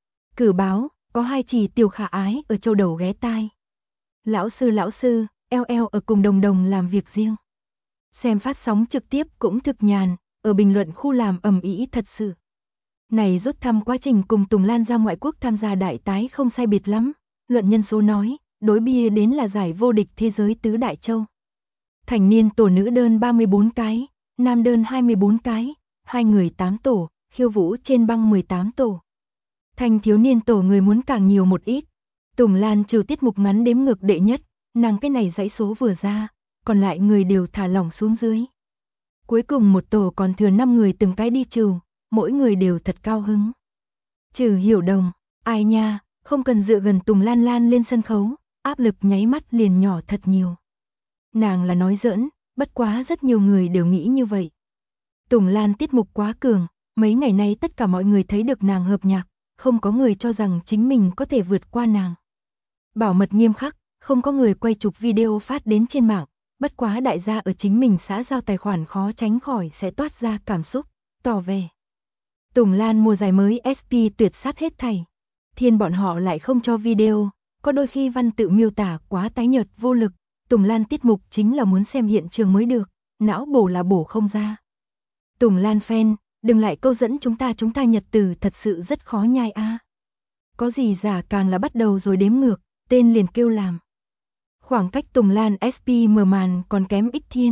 Cử báo, có hai chỉ tiểu khả ái ở châu đầu ghé tai. Lão sư, eo ở cùng đồng làm việc riêng. Xem phát sóng trực tiếp cũng thực nhàn, ở bình luận khu làm ầm ĩ thật sự. Này rút thăm quá trình cùng Tùng Lan ra ngoại quốc tham gia đại tái không sai biệt lắm, luận nhân số nói, đối bia đến là giải vô địch thế giới tứ đại châu. Thành niên tổ nữ đơn 34 cái, nam đơn 24 cái, hai người 8 tổ, khiêu vũ trên băng 18 tổ. Thành thiếu niên tổ người muốn càng nhiều một ít. Tùng Lan trừ tiết mục ngắn đếm ngược đệ nhất, nàng cái này dãy số vừa ra, còn lại người đều thả lỏng xuống dưới. Cuối cùng một tổ còn thừa 5 người từng cái đi trừ, mỗi người đều thật cao hứng. Trừ Hiểu Đồng, ai nha, không cần dựa gần Tùng Lan lên sân khấu, áp lực nháy mắt liền nhỏ thật nhiều. Nàng là nói giỡn, bất quá rất nhiều người đều nghĩ như vậy. Tùng Lan tiết mục quá cường, mấy ngày nay tất cả mọi người thấy được nàng hợp nhạc, không có người cho rằng chính mình có thể vượt qua nàng. Bảo mật nghiêm khắc, không có người quay chụp video phát đến trên mạng, bất quá đại gia ở chính mình xã giao tài khoản khó tránh khỏi sẽ toát ra cảm xúc, tỏ vẻ. Tùng Lan mùa giải mới SP tuyệt sát hết thảy. Thiên bọn họ lại không cho video, có đôi khi văn tự miêu tả quá tái nhợt vô lực, Tùng Lan tiết mục chính là muốn xem hiện trường mới được, não bổ là bổ không ra. Tùng Lan fan, đừng lại câu dẫn chúng ta nhật từ thật sự rất khó nhai a. Có gì giả càng là bắt đầu rồi đếm ngược, tên liền kêu làm. Khoảng cách Tùng Lan SP mở màn còn kém ít thiên.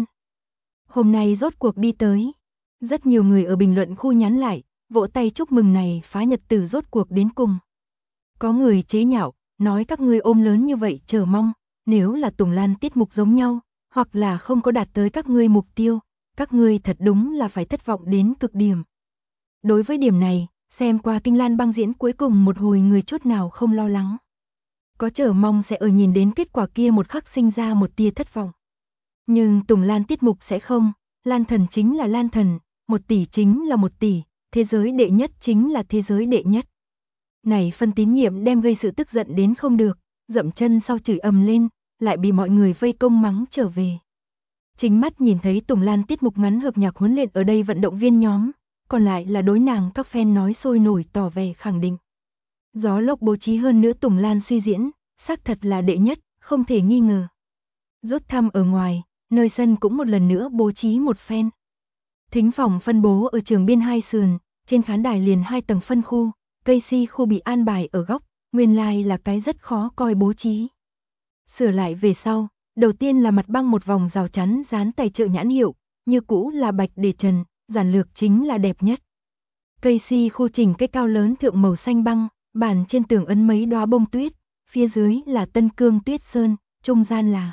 Hôm nay rốt cuộc đi tới. Rất nhiều người ở bình luận khu nhắn lại, vỗ tay chúc mừng này phá nhật từ rốt cuộc đến cùng. Có người chế nhạo, nói các ngươi ôm lớn như vậy chờ mong, nếu là Tùng Lan tiết mục giống nhau, hoặc là không có đạt tới các ngươi mục tiêu, các ngươi thật đúng là phải thất vọng đến cực điểm. Đối với điểm này, xem qua Kinh Lan băng diễn cuối cùng một hồi người chút nào không lo lắng. Có chờ mong sẽ ở nhìn đến kết quả kia một khắc sinh ra một tia thất vọng. Nhưng Tùng Lan tiết mục sẽ không, Lan thần chính là Lan thần, 1 tỷ chính là 1 tỷ, thế giới đệ nhất chính là thế giới đệ nhất. Này phân tín nhiệm đem gây sự tức giận đến không được, dậm chân sau chửi ầm lên, lại bị mọi người vây công mắng trở về. Chính mắt nhìn thấy Tùng Lan tiết mục ngắn hợp nhạc huấn luyện ở đây vận động viên nhóm, còn lại là đối nàng các fan nói sôi nổi tỏ vẻ khẳng định. Gió lốc bố trí hơn nữa Tùng Lan suy diễn, xác thật là đệ nhất, không thể nghi ngờ. Rút thăm ở ngoài, nơi sân cũng một lần nữa bố trí một phen. Thính phòng phân bố ở trường biên hai sườn, trên khán đài liền 2 tầng phân khu, Casey khu bị an bài ở góc, nguyên lai là cái rất khó coi bố trí. Sửa lại về sau, đầu tiên là mặt băng một vòng rào chắn dán tài trợ nhãn hiệu, như cũ là bạch để trần, giản lược chính là đẹp nhất. Casey khu chỉnh cái cao lớn thượng màu xanh băng, bàn trên tường ấn mấy đóa bông tuyết, phía dưới là Tân Cương Tuyết Sơn, trung gian là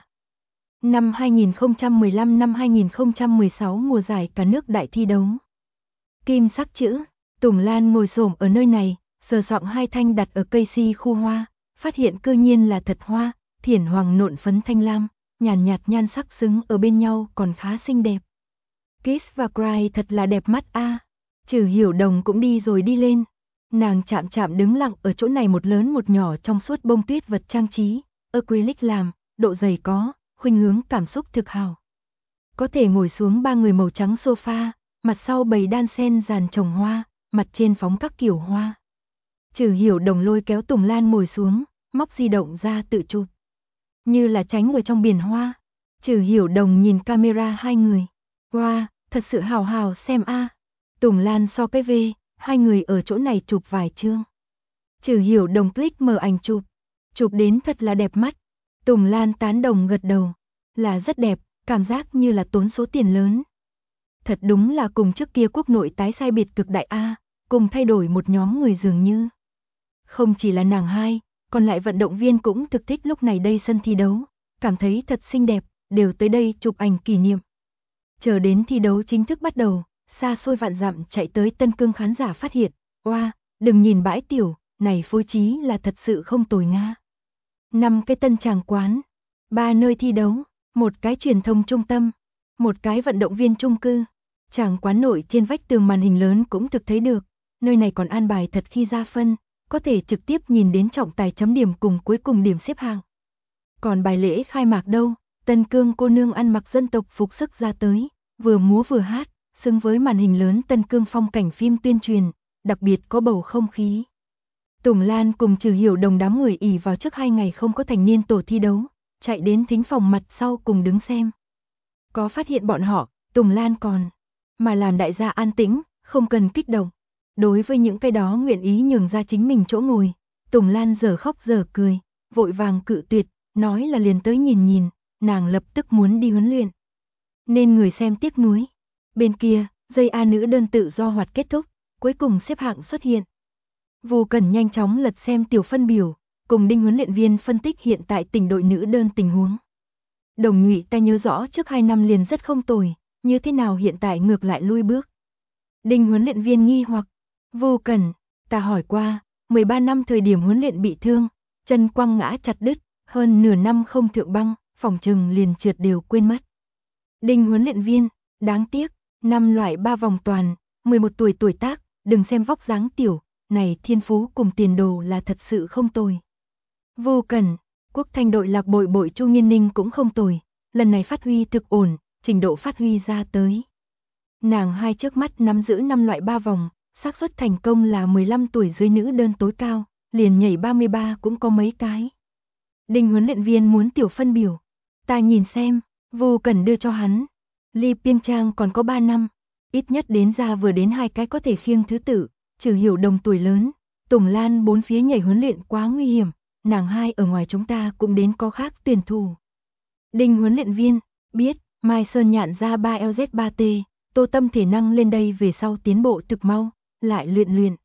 năm 2015 năm 2016 mùa giải cả nước đại thi đấu. Kim sắc chữ, Tùng Lan ngồi xổm ở nơi này, sờ soạng 2 thanh đặt ở Casey khu hoa, phát hiện cư nhiên là thật hoa, thiển hoàng nộn phấn thanh lam, nhàn nhạt nhan sắc xứng ở bên nhau còn khá xinh đẹp. Kiss và Cry thật là đẹp mắt a. Trừ Hiểu Đồng cũng đi rồi đi lên. Nàng chạm chạm đứng lặng ở chỗ này một lớn một nhỏ trong suốt bông tuyết vật trang trí, acrylic làm, độ dày có, khuynh hướng cảm xúc thực hào. Có thể ngồi xuống 3 người màu trắng sofa, mặt sau bày đan sen dàn trồng hoa, mặt trên phóng các kiểu hoa. Trừ Hiểu Đồng lôi kéo Tùng Lan ngồi xuống, móc di động ra tự chụp. Như là tránh ở trong biển hoa. Trừ Hiểu Đồng nhìn camera 2 người. Wow, thật sự hào hào xem a. Tùng Lan so cái về, 2 người ở chỗ này chụp vài chương. Trừ Hiểu Đồng click mở ảnh chụp. Chụp đến thật là đẹp mắt. Tùng Lan tán đồng gật đầu. Là rất đẹp, cảm giác như là tốn số tiền lớn. Thật đúng là cùng trước kia quốc nội tái sai biệt cực đại a, cùng thay đổi một nhóm người dường như. Không chỉ là nàng hai, còn lại vận động viên cũng thực thích lúc này đây sân thi đấu, cảm thấy thật xinh đẹp, đều tới đây chụp ảnh kỷ niệm. Chờ đến thi đấu chính thức bắt đầu, xa xôi vạn dặm chạy tới Tân Cương khán giả phát hiện, oa, đừng nhìn bãi tiểu, này phối trí là thật sự không tồi nga. 5 cái tân tràng quán, 3 nơi thi đấu, một cái truyền thông trung tâm, một cái vận động viên chung cư. Tràng quán nội trên vách tường màn hình lớn cũng thực thấy được, nơi này còn an bài thật khi ra phân, có thể trực tiếp nhìn đến trọng tài chấm điểm cùng cuối cùng điểm xếp hạng. Còn bài lễ khai mạc đâu, Tân Cương cô nương ăn mặc dân tộc phục sức ra tới, vừa múa vừa hát, xứng với màn hình lớn Tân Cương phong cảnh phim tuyên truyền, đặc biệt có bầu không khí. Tùng Lan cùng Trừ Hiểu Đồng đám người ỉ vào trước 2 ngày không có thành niên tổ thi đấu, chạy đến thính phòng mặt sau cùng đứng xem. Có phát hiện bọn họ, Tùng Lan còn mà làm đại gia an tĩnh, không cần kích động. Đối với những cái đó nguyện ý nhường ra chính mình chỗ ngồi, Tùng Lan giờ khóc giờ cười, vội vàng cự tuyệt, nói là liền tới nhìn nhìn, nàng lập tức muốn đi huấn luyện. Nên người xem tiếc nuối. Bên kia, dây A nữ đơn tự do hoạt kết thúc, cuối cùng xếp hạng xuất hiện. Vu Cẩn nhanh chóng lật xem tiểu phân biểu, cùng Đinh huấn luyện viên phân tích hiện tại tỉnh đội nữ đơn tình huống. Đồng Nhụy ta nhớ rõ trước 2 năm liền rất không tồi, như thế nào hiện tại ngược lại lui bước. Đinh huấn luyện viên nghi hoặc, Vu Cẩn, ta hỏi qua, 13 năm thời điểm huấn luyện bị thương, chân quăng ngã chặt đứt, hơn nửa năm không thượng băng, phòng trừng liền trượt đều quên mất. Đinh huấn luyện viên, đáng tiếc, 5 loại 3 vòng toàn, 11 tuổi tuổi tác, đừng xem vóc dáng tiểu, này thiên phú cùng tiền đồ là thật sự không tồi. Vu Cẩn, Quốc Thanh đội lạc bội bội Chu Nghiên Ninh cũng không tồi, lần này phát huy thực ổn, trình độ phát huy ra tới. Nàng hai trước mắt nắm giữ 5 loại 3 vòng, xác suất thành công là 15 tuổi dưới nữ đơn tối cao, liền nhảy 33 cũng có mấy cái. Đinh huấn luyện viên muốn tiểu phân biểu, ta nhìn xem, Vu Cẩn đưa cho hắn. Ly Piêng Trang còn có 3 năm, ít nhất đến ra vừa đến 2 cái có thể khiêng thứ tự, Trừ Hiểu Đồng tuổi lớn, Tùng Lan 4 phía nhảy huấn luyện quá nguy hiểm, nàng hai ở ngoài chúng ta cũng đến có khác tuyển thủ. Đinh huấn luyện viên, biết, Mai Sơn Nhạn ra 3LZ3T, Tô Tâm thể năng lên đây về sau tiến bộ thực mau, lại luyện.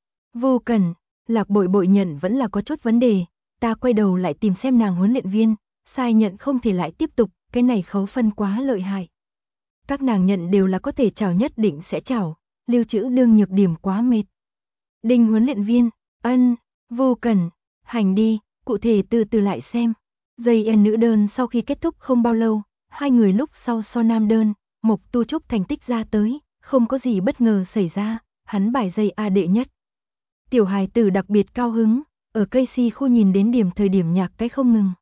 Vu Cẩn, lạc bội bội nhận vẫn là có chút vấn đề, ta quay đầu lại tìm xem nàng huấn luyện viên, sai nhận không thể lại tiếp tục, cái này khấu phân quá lợi hại. Các nàng nhận đều là có thể chảo nhất định sẽ chảo, lưu trữ đương nhược điểm quá mệt. Đinh huấn luyện viên, ân, Vu Cẩn, hành đi, cụ thể từ từ lại xem. Dây en nữ đơn sau khi kết thúc không bao lâu, 2 người lúc sau so nam đơn, Mộc Tu Trúc thành tích ra tới, không có gì bất ngờ xảy ra, hắn bài dây A đệ nhất. Tiểu hài tử đặc biệt cao hứng, ở Casey khu nhìn đến điểm thời điểm nhạc cái không ngừng.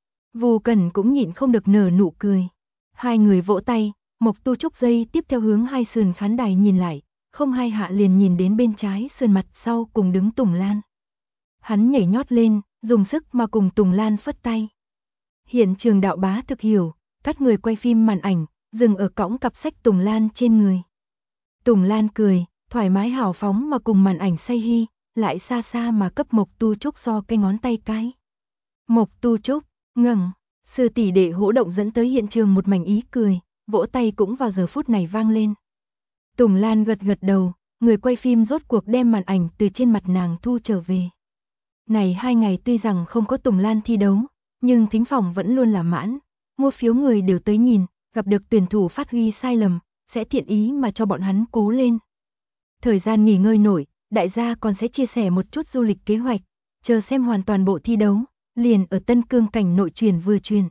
Vu Cẩn cũng nhịn không được nở nụ cười. 2 người vỗ tay, Mộc Tu Trúc dây tiếp theo hướng 2 sườn khán đài nhìn lại, không hai hạ liền nhìn đến bên trái sườn mặt sau cùng đứng Tùng Lan. Hắn nhảy nhót lên, dùng sức mà cùng Tùng Lan phất tay. Hiện trường đạo bá thực hiểu, cắt người quay phim màn ảnh, dừng ở cõng cặp sách Tùng Lan trên người. Tùng Lan cười, thoải mái hào phóng mà cùng màn ảnh say hi, lại xa xa mà cấp Mộc Tu Trúc so cái ngón tay cái. Mộc Tu Trúc, ngẩng, sư tỷ đệ hỗ động dẫn tới hiện trường một mảnh ý cười, vỗ tay cũng vào giờ phút này vang lên. Tùng Lan gật gật đầu, người quay phim rốt cuộc đem màn ảnh từ trên mặt nàng thu trở về. Này 2 ngày tuy rằng không có Tùng Lan thi đấu, nhưng thính phòng vẫn luôn là mãn, mua phiếu người đều tới nhìn, gặp được tuyển thủ phát huy sai lầm, sẽ thiện ý mà cho bọn hắn cố lên. Thời gian nghỉ ngơi nổi, đại gia còn sẽ chia sẻ một chút du lịch kế hoạch, chờ xem hoàn toàn bộ thi đấu, liền ở Tân Cương cảnh nội truyền vừa truyền.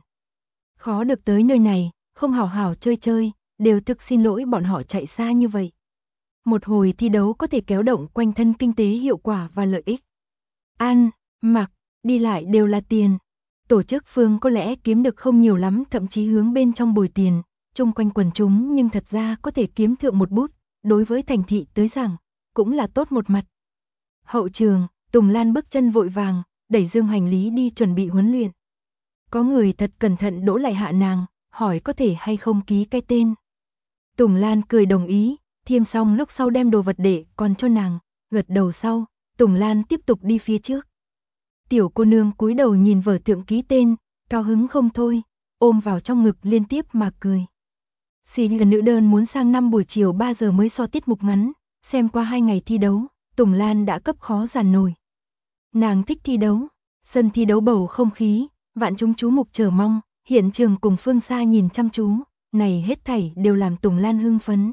Khó được tới nơi này, không hảo hảo chơi chơi, đều thực xin lỗi bọn họ chạy xa như vậy. Một hồi thi đấu có thể kéo động quanh thân kinh tế hiệu quả và lợi ích. Ăn, mặc, đi lại đều là tiền. Tổ chức phương có lẽ kiếm được không nhiều lắm, thậm chí hướng bên trong bồi tiền, chung quanh quần chúng nhưng thật ra có thể kiếm thượng một bút, đối với thành thị tới rằng, cũng là tốt một mặt. Hậu trường, Tùng Lan bước chân vội vàng, đẩy dương hành lý đi chuẩn bị huấn luyện. Có người thật cẩn thận đỗ lại hạ nàng, hỏi có thể hay không ký cái tên. Tùng Lan cười đồng ý, thiêm xong lúc sau đem đồ vật để còn cho nàng, gật đầu sau, Tùng Lan tiếp tục đi phía trước. Tiểu cô nương cúi đầu nhìn vở thượng ký tên, cao hứng không thôi, ôm vào trong ngực liên tiếp mà cười. Xì gần nữ đơn muốn sang năm buổi chiều 3 giờ mới so tiết mục ngắn, xem qua 2 ngày thi đấu, Tùng Lan đã cấp khó giàn nổi. Nàng thích thi đấu, sân thi đấu bầu không khí, vạn chúng chú mục chờ mong, hiện trường cùng phương xa nhìn chăm chú, này hết thảy đều làm Tùng Lan hưng phấn.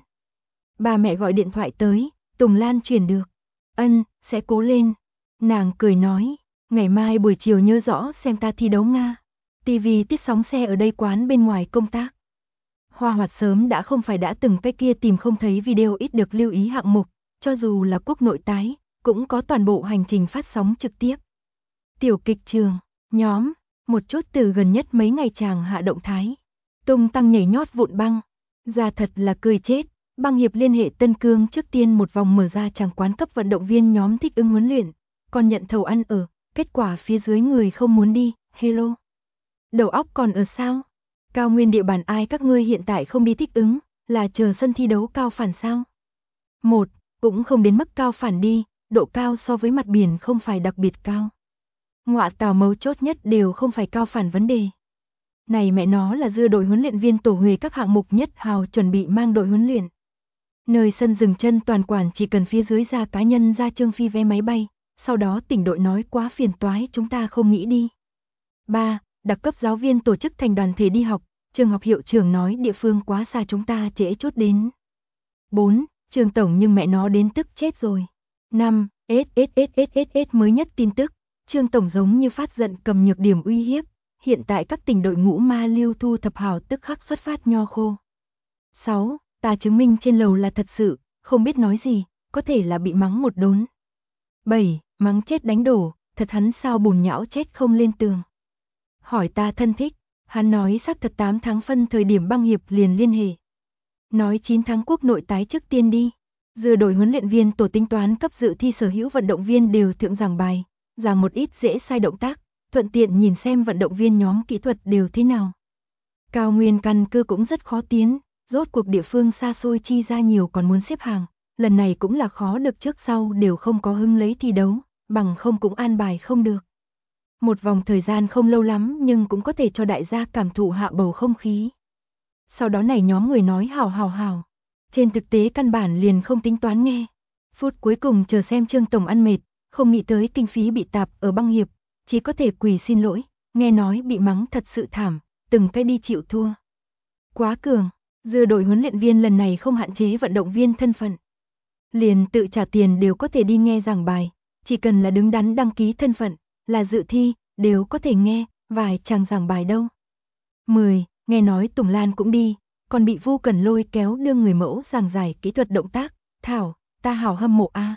Bà mẹ gọi điện thoại tới, Tùng Lan truyền được. Ân, sẽ cố lên. Nàng cười nói, ngày mai buổi chiều nhớ rõ xem ta thi đấu Nga. TV tiết sóng xe ở đây quán bên ngoài công tác. Hoa Hoạt sớm đã không phải đã từng cái kia tìm không thấy video ít được lưu ý hạng mục, cho dù là quốc nội tái, cũng có toàn bộ hành trình phát sóng trực tiếp. Tiểu kịch trường, nhóm, một chút từ gần nhất mấy ngày chàng hạ động thái. Tung tăng nhảy nhót vụn băng, ra thật là cười chết. Băng hiệp liên hệ Tân Cương trước tiên một vòng mở ra tràng quán cấp vận động viên nhóm thích ứng huấn luyện, còn nhận thầu ăn ở, kết quả phía dưới người không muốn đi, hello. Đầu óc còn ở sao? Cao nguyên địa bàn ai các ngươi hiện tại không đi thích ứng, là chờ sân thi đấu cao phản sao? Một, cũng không đến mức cao phản đi, độ cao so với mặt biển không phải đặc biệt cao. Ngọa tào mấu chốt nhất đều không phải cao phản vấn đề. Này mẹ nó là dưa đội huấn luyện viên tổ Huế các hạng mục nhất hào chuẩn bị mang đội huấn luyện. Nơi sân dừng chân toàn quản chỉ cần phía dưới ra cá nhân ra trương phi vé máy bay, sau đó tỉnh đội nói quá phiền toái chúng ta không nghĩ đi. 3. Đặc cấp giáo viên tổ chức thành đoàn thể đi học, trường học hiệu trưởng nói địa phương quá xa chúng ta trễ chút đến. 4. Trường tổng nhưng mẹ nó đến tức chết rồi. 5. SSSSSS mới nhất tin tức, Trương tổng giống như phát giận cầm nhược điểm uy hiếp, hiện tại các tỉnh đội ngũ ma lưu thu thập hào tức khắc xuất phát nho khô. 6. Ta chứng minh trên lầu là thật sự, không biết nói gì, có thể là bị mắng một đốn. 7. Mắng chết đánh đổ, thật hắn sao bùn nhão chết không lên tường. Hỏi ta thân thích, hắn nói xác thật 8 tháng phân thời điểm băng hiệp liền liên hệ. Nói 9 tháng quốc nội tái trước tiên đi. Dừa đội huấn luyện viên tổ tính toán cấp dự thi sở hữu vận động viên đều thượng giảng bài, giảng một ít dễ sai động tác, thuận tiện nhìn xem vận động viên nhóm kỹ thuật đều thế nào. Cao nguyên căn cơ cũng rất khó tiến. Rốt cuộc địa phương xa xôi chi ra nhiều còn muốn xếp hàng, lần này cũng là khó được trước sau đều không có hưng lấy thi đấu, bằng không cũng an bài không được. Một vòng thời gian không lâu lắm nhưng cũng có thể cho đại gia cảm thụ hạ bầu không khí. Sau đó này nhóm người nói hào. Trên thực tế căn bản liền không tính toán nghe. Phút cuối cùng chờ xem Trương tổng ăn mệt, không nghĩ tới kinh phí bị tạp ở băng hiệp, chỉ có thể quỳ xin lỗi, nghe nói bị mắng thật sự thảm, từng cái đi chịu thua. Quá cường. Dưa đội huấn luyện viên lần này không hạn chế vận động viên thân phận. Liền tự trả tiền đều có thể đi nghe giảng bài, chỉ cần là đứng đắn đăng ký thân phận, là dự thi, đều có thể nghe, vài chàng giảng bài đâu. 10. Nghe nói Tùng Lan cũng đi, còn bị Vu Cẩn lôi kéo đương người mẫu giảng giải kỹ thuật động tác, thảo, ta hảo hâm mộ a.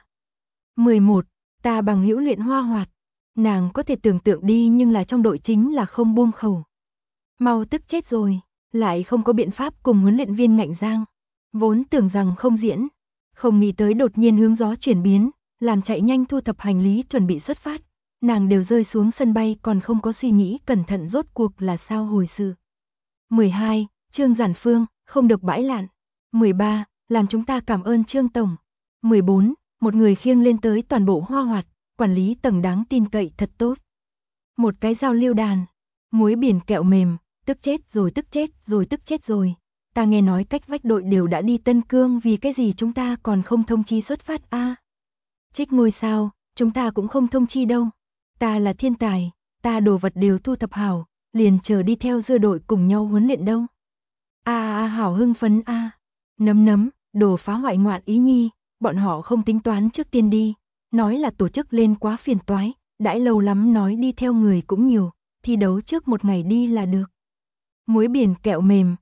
11. Ta bằng hữu luyện hoa hoạt, nàng có thể tưởng tượng đi nhưng là trong đội chính là không buông khẩu. Mau tức chết rồi. Lại không có biện pháp cùng huấn luyện viên ngạnh giang. Vốn tưởng rằng không diễn, Không nghĩ tới đột nhiên hướng gió chuyển biến, làm chạy nhanh thu thập hành lý chuẩn bị xuất phát. Nàng đều rơi xuống sân bay còn không có suy nghĩ cẩn thận rốt cuộc là sao hồi sự. 12. Trương Giản Phương, không được bãi lạn. 13. Làm chúng ta cảm ơn Trương Tổng. 14. Một người khiêng lên tới toàn bộ Hoa Hoạt, quản lý tầng đáng tin cậy thật tốt. Một cái giao lưu đàn, muối biển kẹo mềm, tức chết rồi tức chết rồi tức chết rồi. Ta nghe nói cách vách đội đều đã đi Tân Cương, vì cái gì chúng ta còn không thông chi xuất phát a? Trích ngôi sao, chúng ta cũng không thông chi đâu. Ta là thiên tài, ta đồ vật đều thu thập hảo, liền chờ đi theo dưa đội cùng nhau huấn luyện đâu. Hảo hưng phấn a. Nấm, đồ phá hoại ngoạn ý nhi, bọn họ không tính toán trước tiên đi, nói là tổ chức lên quá phiền toái, đãi lâu lắm nói đi theo người cũng nhiều, thi đấu trước một ngày đi là được. Muối biển kẹo mềm,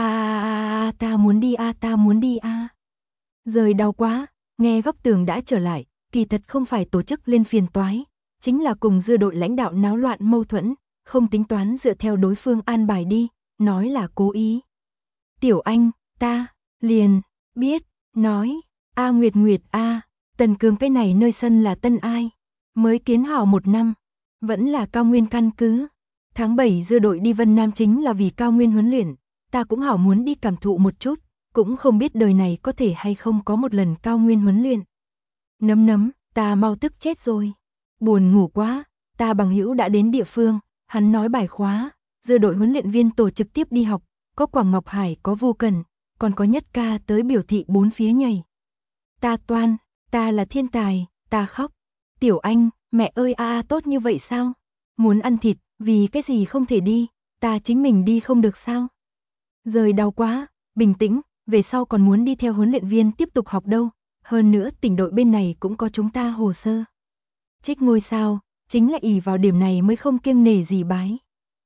ta muốn đi ta muốn đi a. Rời đau quá, nghe góc tường đã trở lại, kỳ thật không phải tổ chức lên phiền toái, chính là cùng dưa đội lãnh đạo náo loạn mâu thuẫn, không tính toán dựa theo đối phương an bài đi, nói là cố ý. Tiểu Anh, ta, liền, biết, nói, Nguyệt Tân Cương cái này nơi sân là tân ai? Mới kiến hảo 1 năm, vẫn là cao nguyên căn cứ. Tháng 7 dưa đội đi Vân Nam chính là vì cao nguyên huấn luyện, ta cũng hảo muốn đi cảm thụ một chút, cũng không biết đời này có thể hay không có một lần cao nguyên huấn luyện. Nấm, ta mau tức chết rồi. Buồn ngủ quá, ta bằng hữu đã đến địa phương, hắn nói bài khóa, dưa đội huấn luyện viên tổ trực tiếp đi học, có Quảng Ngọc Hải, có Vô Cần, còn có Nhất Ca tới biểu thị 4 phía nhảy. Ta toan, ta là thiên tài, ta khóc. Tiểu Anh, mẹ ơi tốt như vậy sao? Muốn ăn thịt, vì cái gì không thể đi, ta chính mình đi không được sao? Rời đau quá, bình tĩnh, về sau còn muốn đi theo huấn luyện viên tiếp tục học đâu, hơn nữa tỉnh đội bên này cũng có chúng ta hồ sơ. Trích ngôi sao, chính là ỷ vào điểm này mới không kiêng nể gì bái.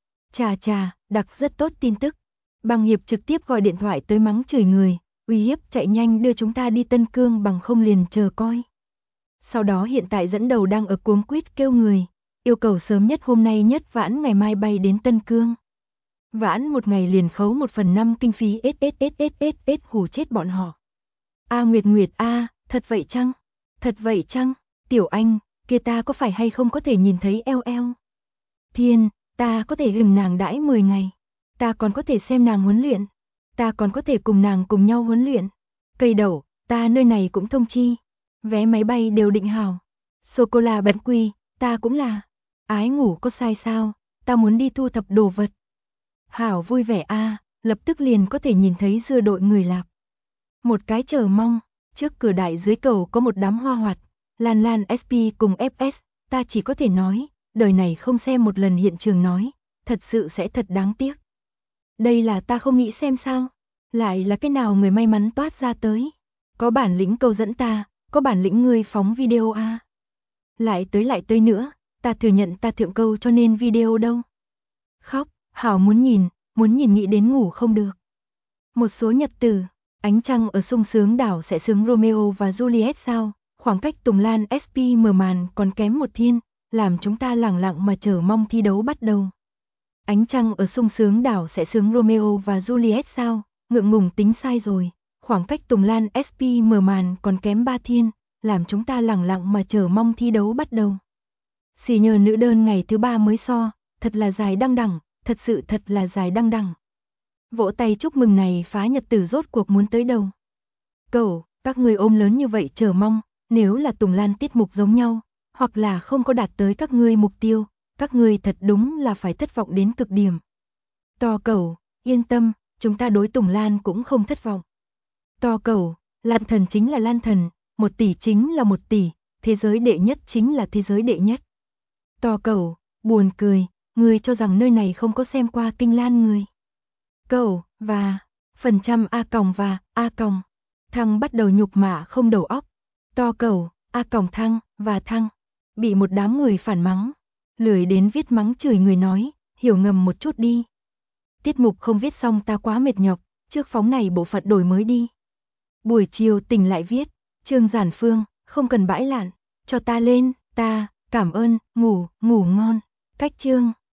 Chà, đặc rất tốt tin tức. Bằng Hiệp trực tiếp gọi điện thoại tới mắng chửi người, uy hiếp chạy nhanh đưa chúng ta đi Tân Cương, bằng không liền chờ coi. Sau đó hiện tại dẫn đầu đang ở cuống quýt kêu người, yêu cầu sớm nhất hôm nay nhất vãn ngày mai bay đến Tân Cương. Vãn một ngày liền khấu 1/5 kinh phí, hù chết bọn họ. Nguyệt thật vậy chăng? Thật vậy chăng? Tiểu Anh, kia ta có phải hay không có thể nhìn thấy eo? Thiên, ta có thể hừng nàng đãi 10 ngày. Ta còn có thể xem nàng huấn luyện. Ta còn có thể cùng nàng cùng nhau huấn luyện. Cây đậu, ta nơi này cũng thông chi. Vé máy bay đều định hảo. Sô-cô-la bánh quy, ta cũng là. Ái ngủ có sai sao, ta muốn đi thu thập đồ vật. Hảo vui vẻ lập tức liền có thể nhìn thấy dưa đội người Lạp. Một cái chờ mong, trước cửa đại dưới cầu có một đám hoa hoạt, Lan SP cùng FS, ta chỉ có thể nói, đời này không xem một lần hiện trường nói, thật sự sẽ thật đáng tiếc. Đây là ta không nghĩ xem sao, lại là cái nào người may mắn toát ra tới. Có bản lĩnh câu dẫn ta, có bản lĩnh ngươi phóng video Lại tới nữa, ta thừa nhận ta thượng câu cho nên video đâu. Khóc, hảo muốn nhìn nghĩ đến ngủ không được. Một số nhật tử, ánh trăng ở sung sướng đảo sẽ sướng Romeo và Juliet sao, khoảng cách Tùng Lan SP mở màn còn kém 1 thiên, làm chúng ta lẳng lặng mà chờ mong thi đấu bắt đầu. Ánh trăng ở sung sướng đảo sẽ sướng Romeo và Juliet sao, ngượng ngùng tính sai rồi, khoảng cách Tùng Lan SP mở màn còn kém 3 thiên, làm chúng ta lẳng lặng mà chờ mong thi đấu bắt đầu. Xì nhờ nữ đơn ngày thứ 3 mới so, thật là dài đăng đẳng, thật sự thật là dài đăng đẳng. Vỗ tay chúc mừng này phá nhật tử rốt cuộc muốn tới đầu. Cậu, các người ôm lớn như vậy chờ mong, nếu là Tùng Lan tiết mục giống nhau, hoặc là không có đạt tới các ngươi mục tiêu, các ngươi thật đúng là phải thất vọng đến cực điểm. To Cẩu, yên tâm, chúng ta đối Tùng Lan cũng không thất vọng. To Cẩu, Lan thần chính là Lan thần, 1 tỷ chính là 1 tỷ, thế giới đệ nhất chính là thế giới đệ nhất. To Cẩu, buồn cười, ngươi cho rằng nơi này không có xem qua Kinh Lan người. Cẩu, và, phần trăm A còng và, A còng. Thăng bắt đầu nhục mạ không đầu óc. To Cẩu, A còng thăng, và thăng. Bị một đám người phản mắng. Lười đến viết mắng chửi người nói, hiểu ngầm một chút đi. Tiết mục không viết xong ta quá mệt nhọc, trước phóng này bộ phận đổi mới đi. Buổi chiều tỉnh lại viết, Trương Giản Phương, không cần bãi lạn, cho ta lên, ta, cảm ơn, ngủ ngon. Cách chương.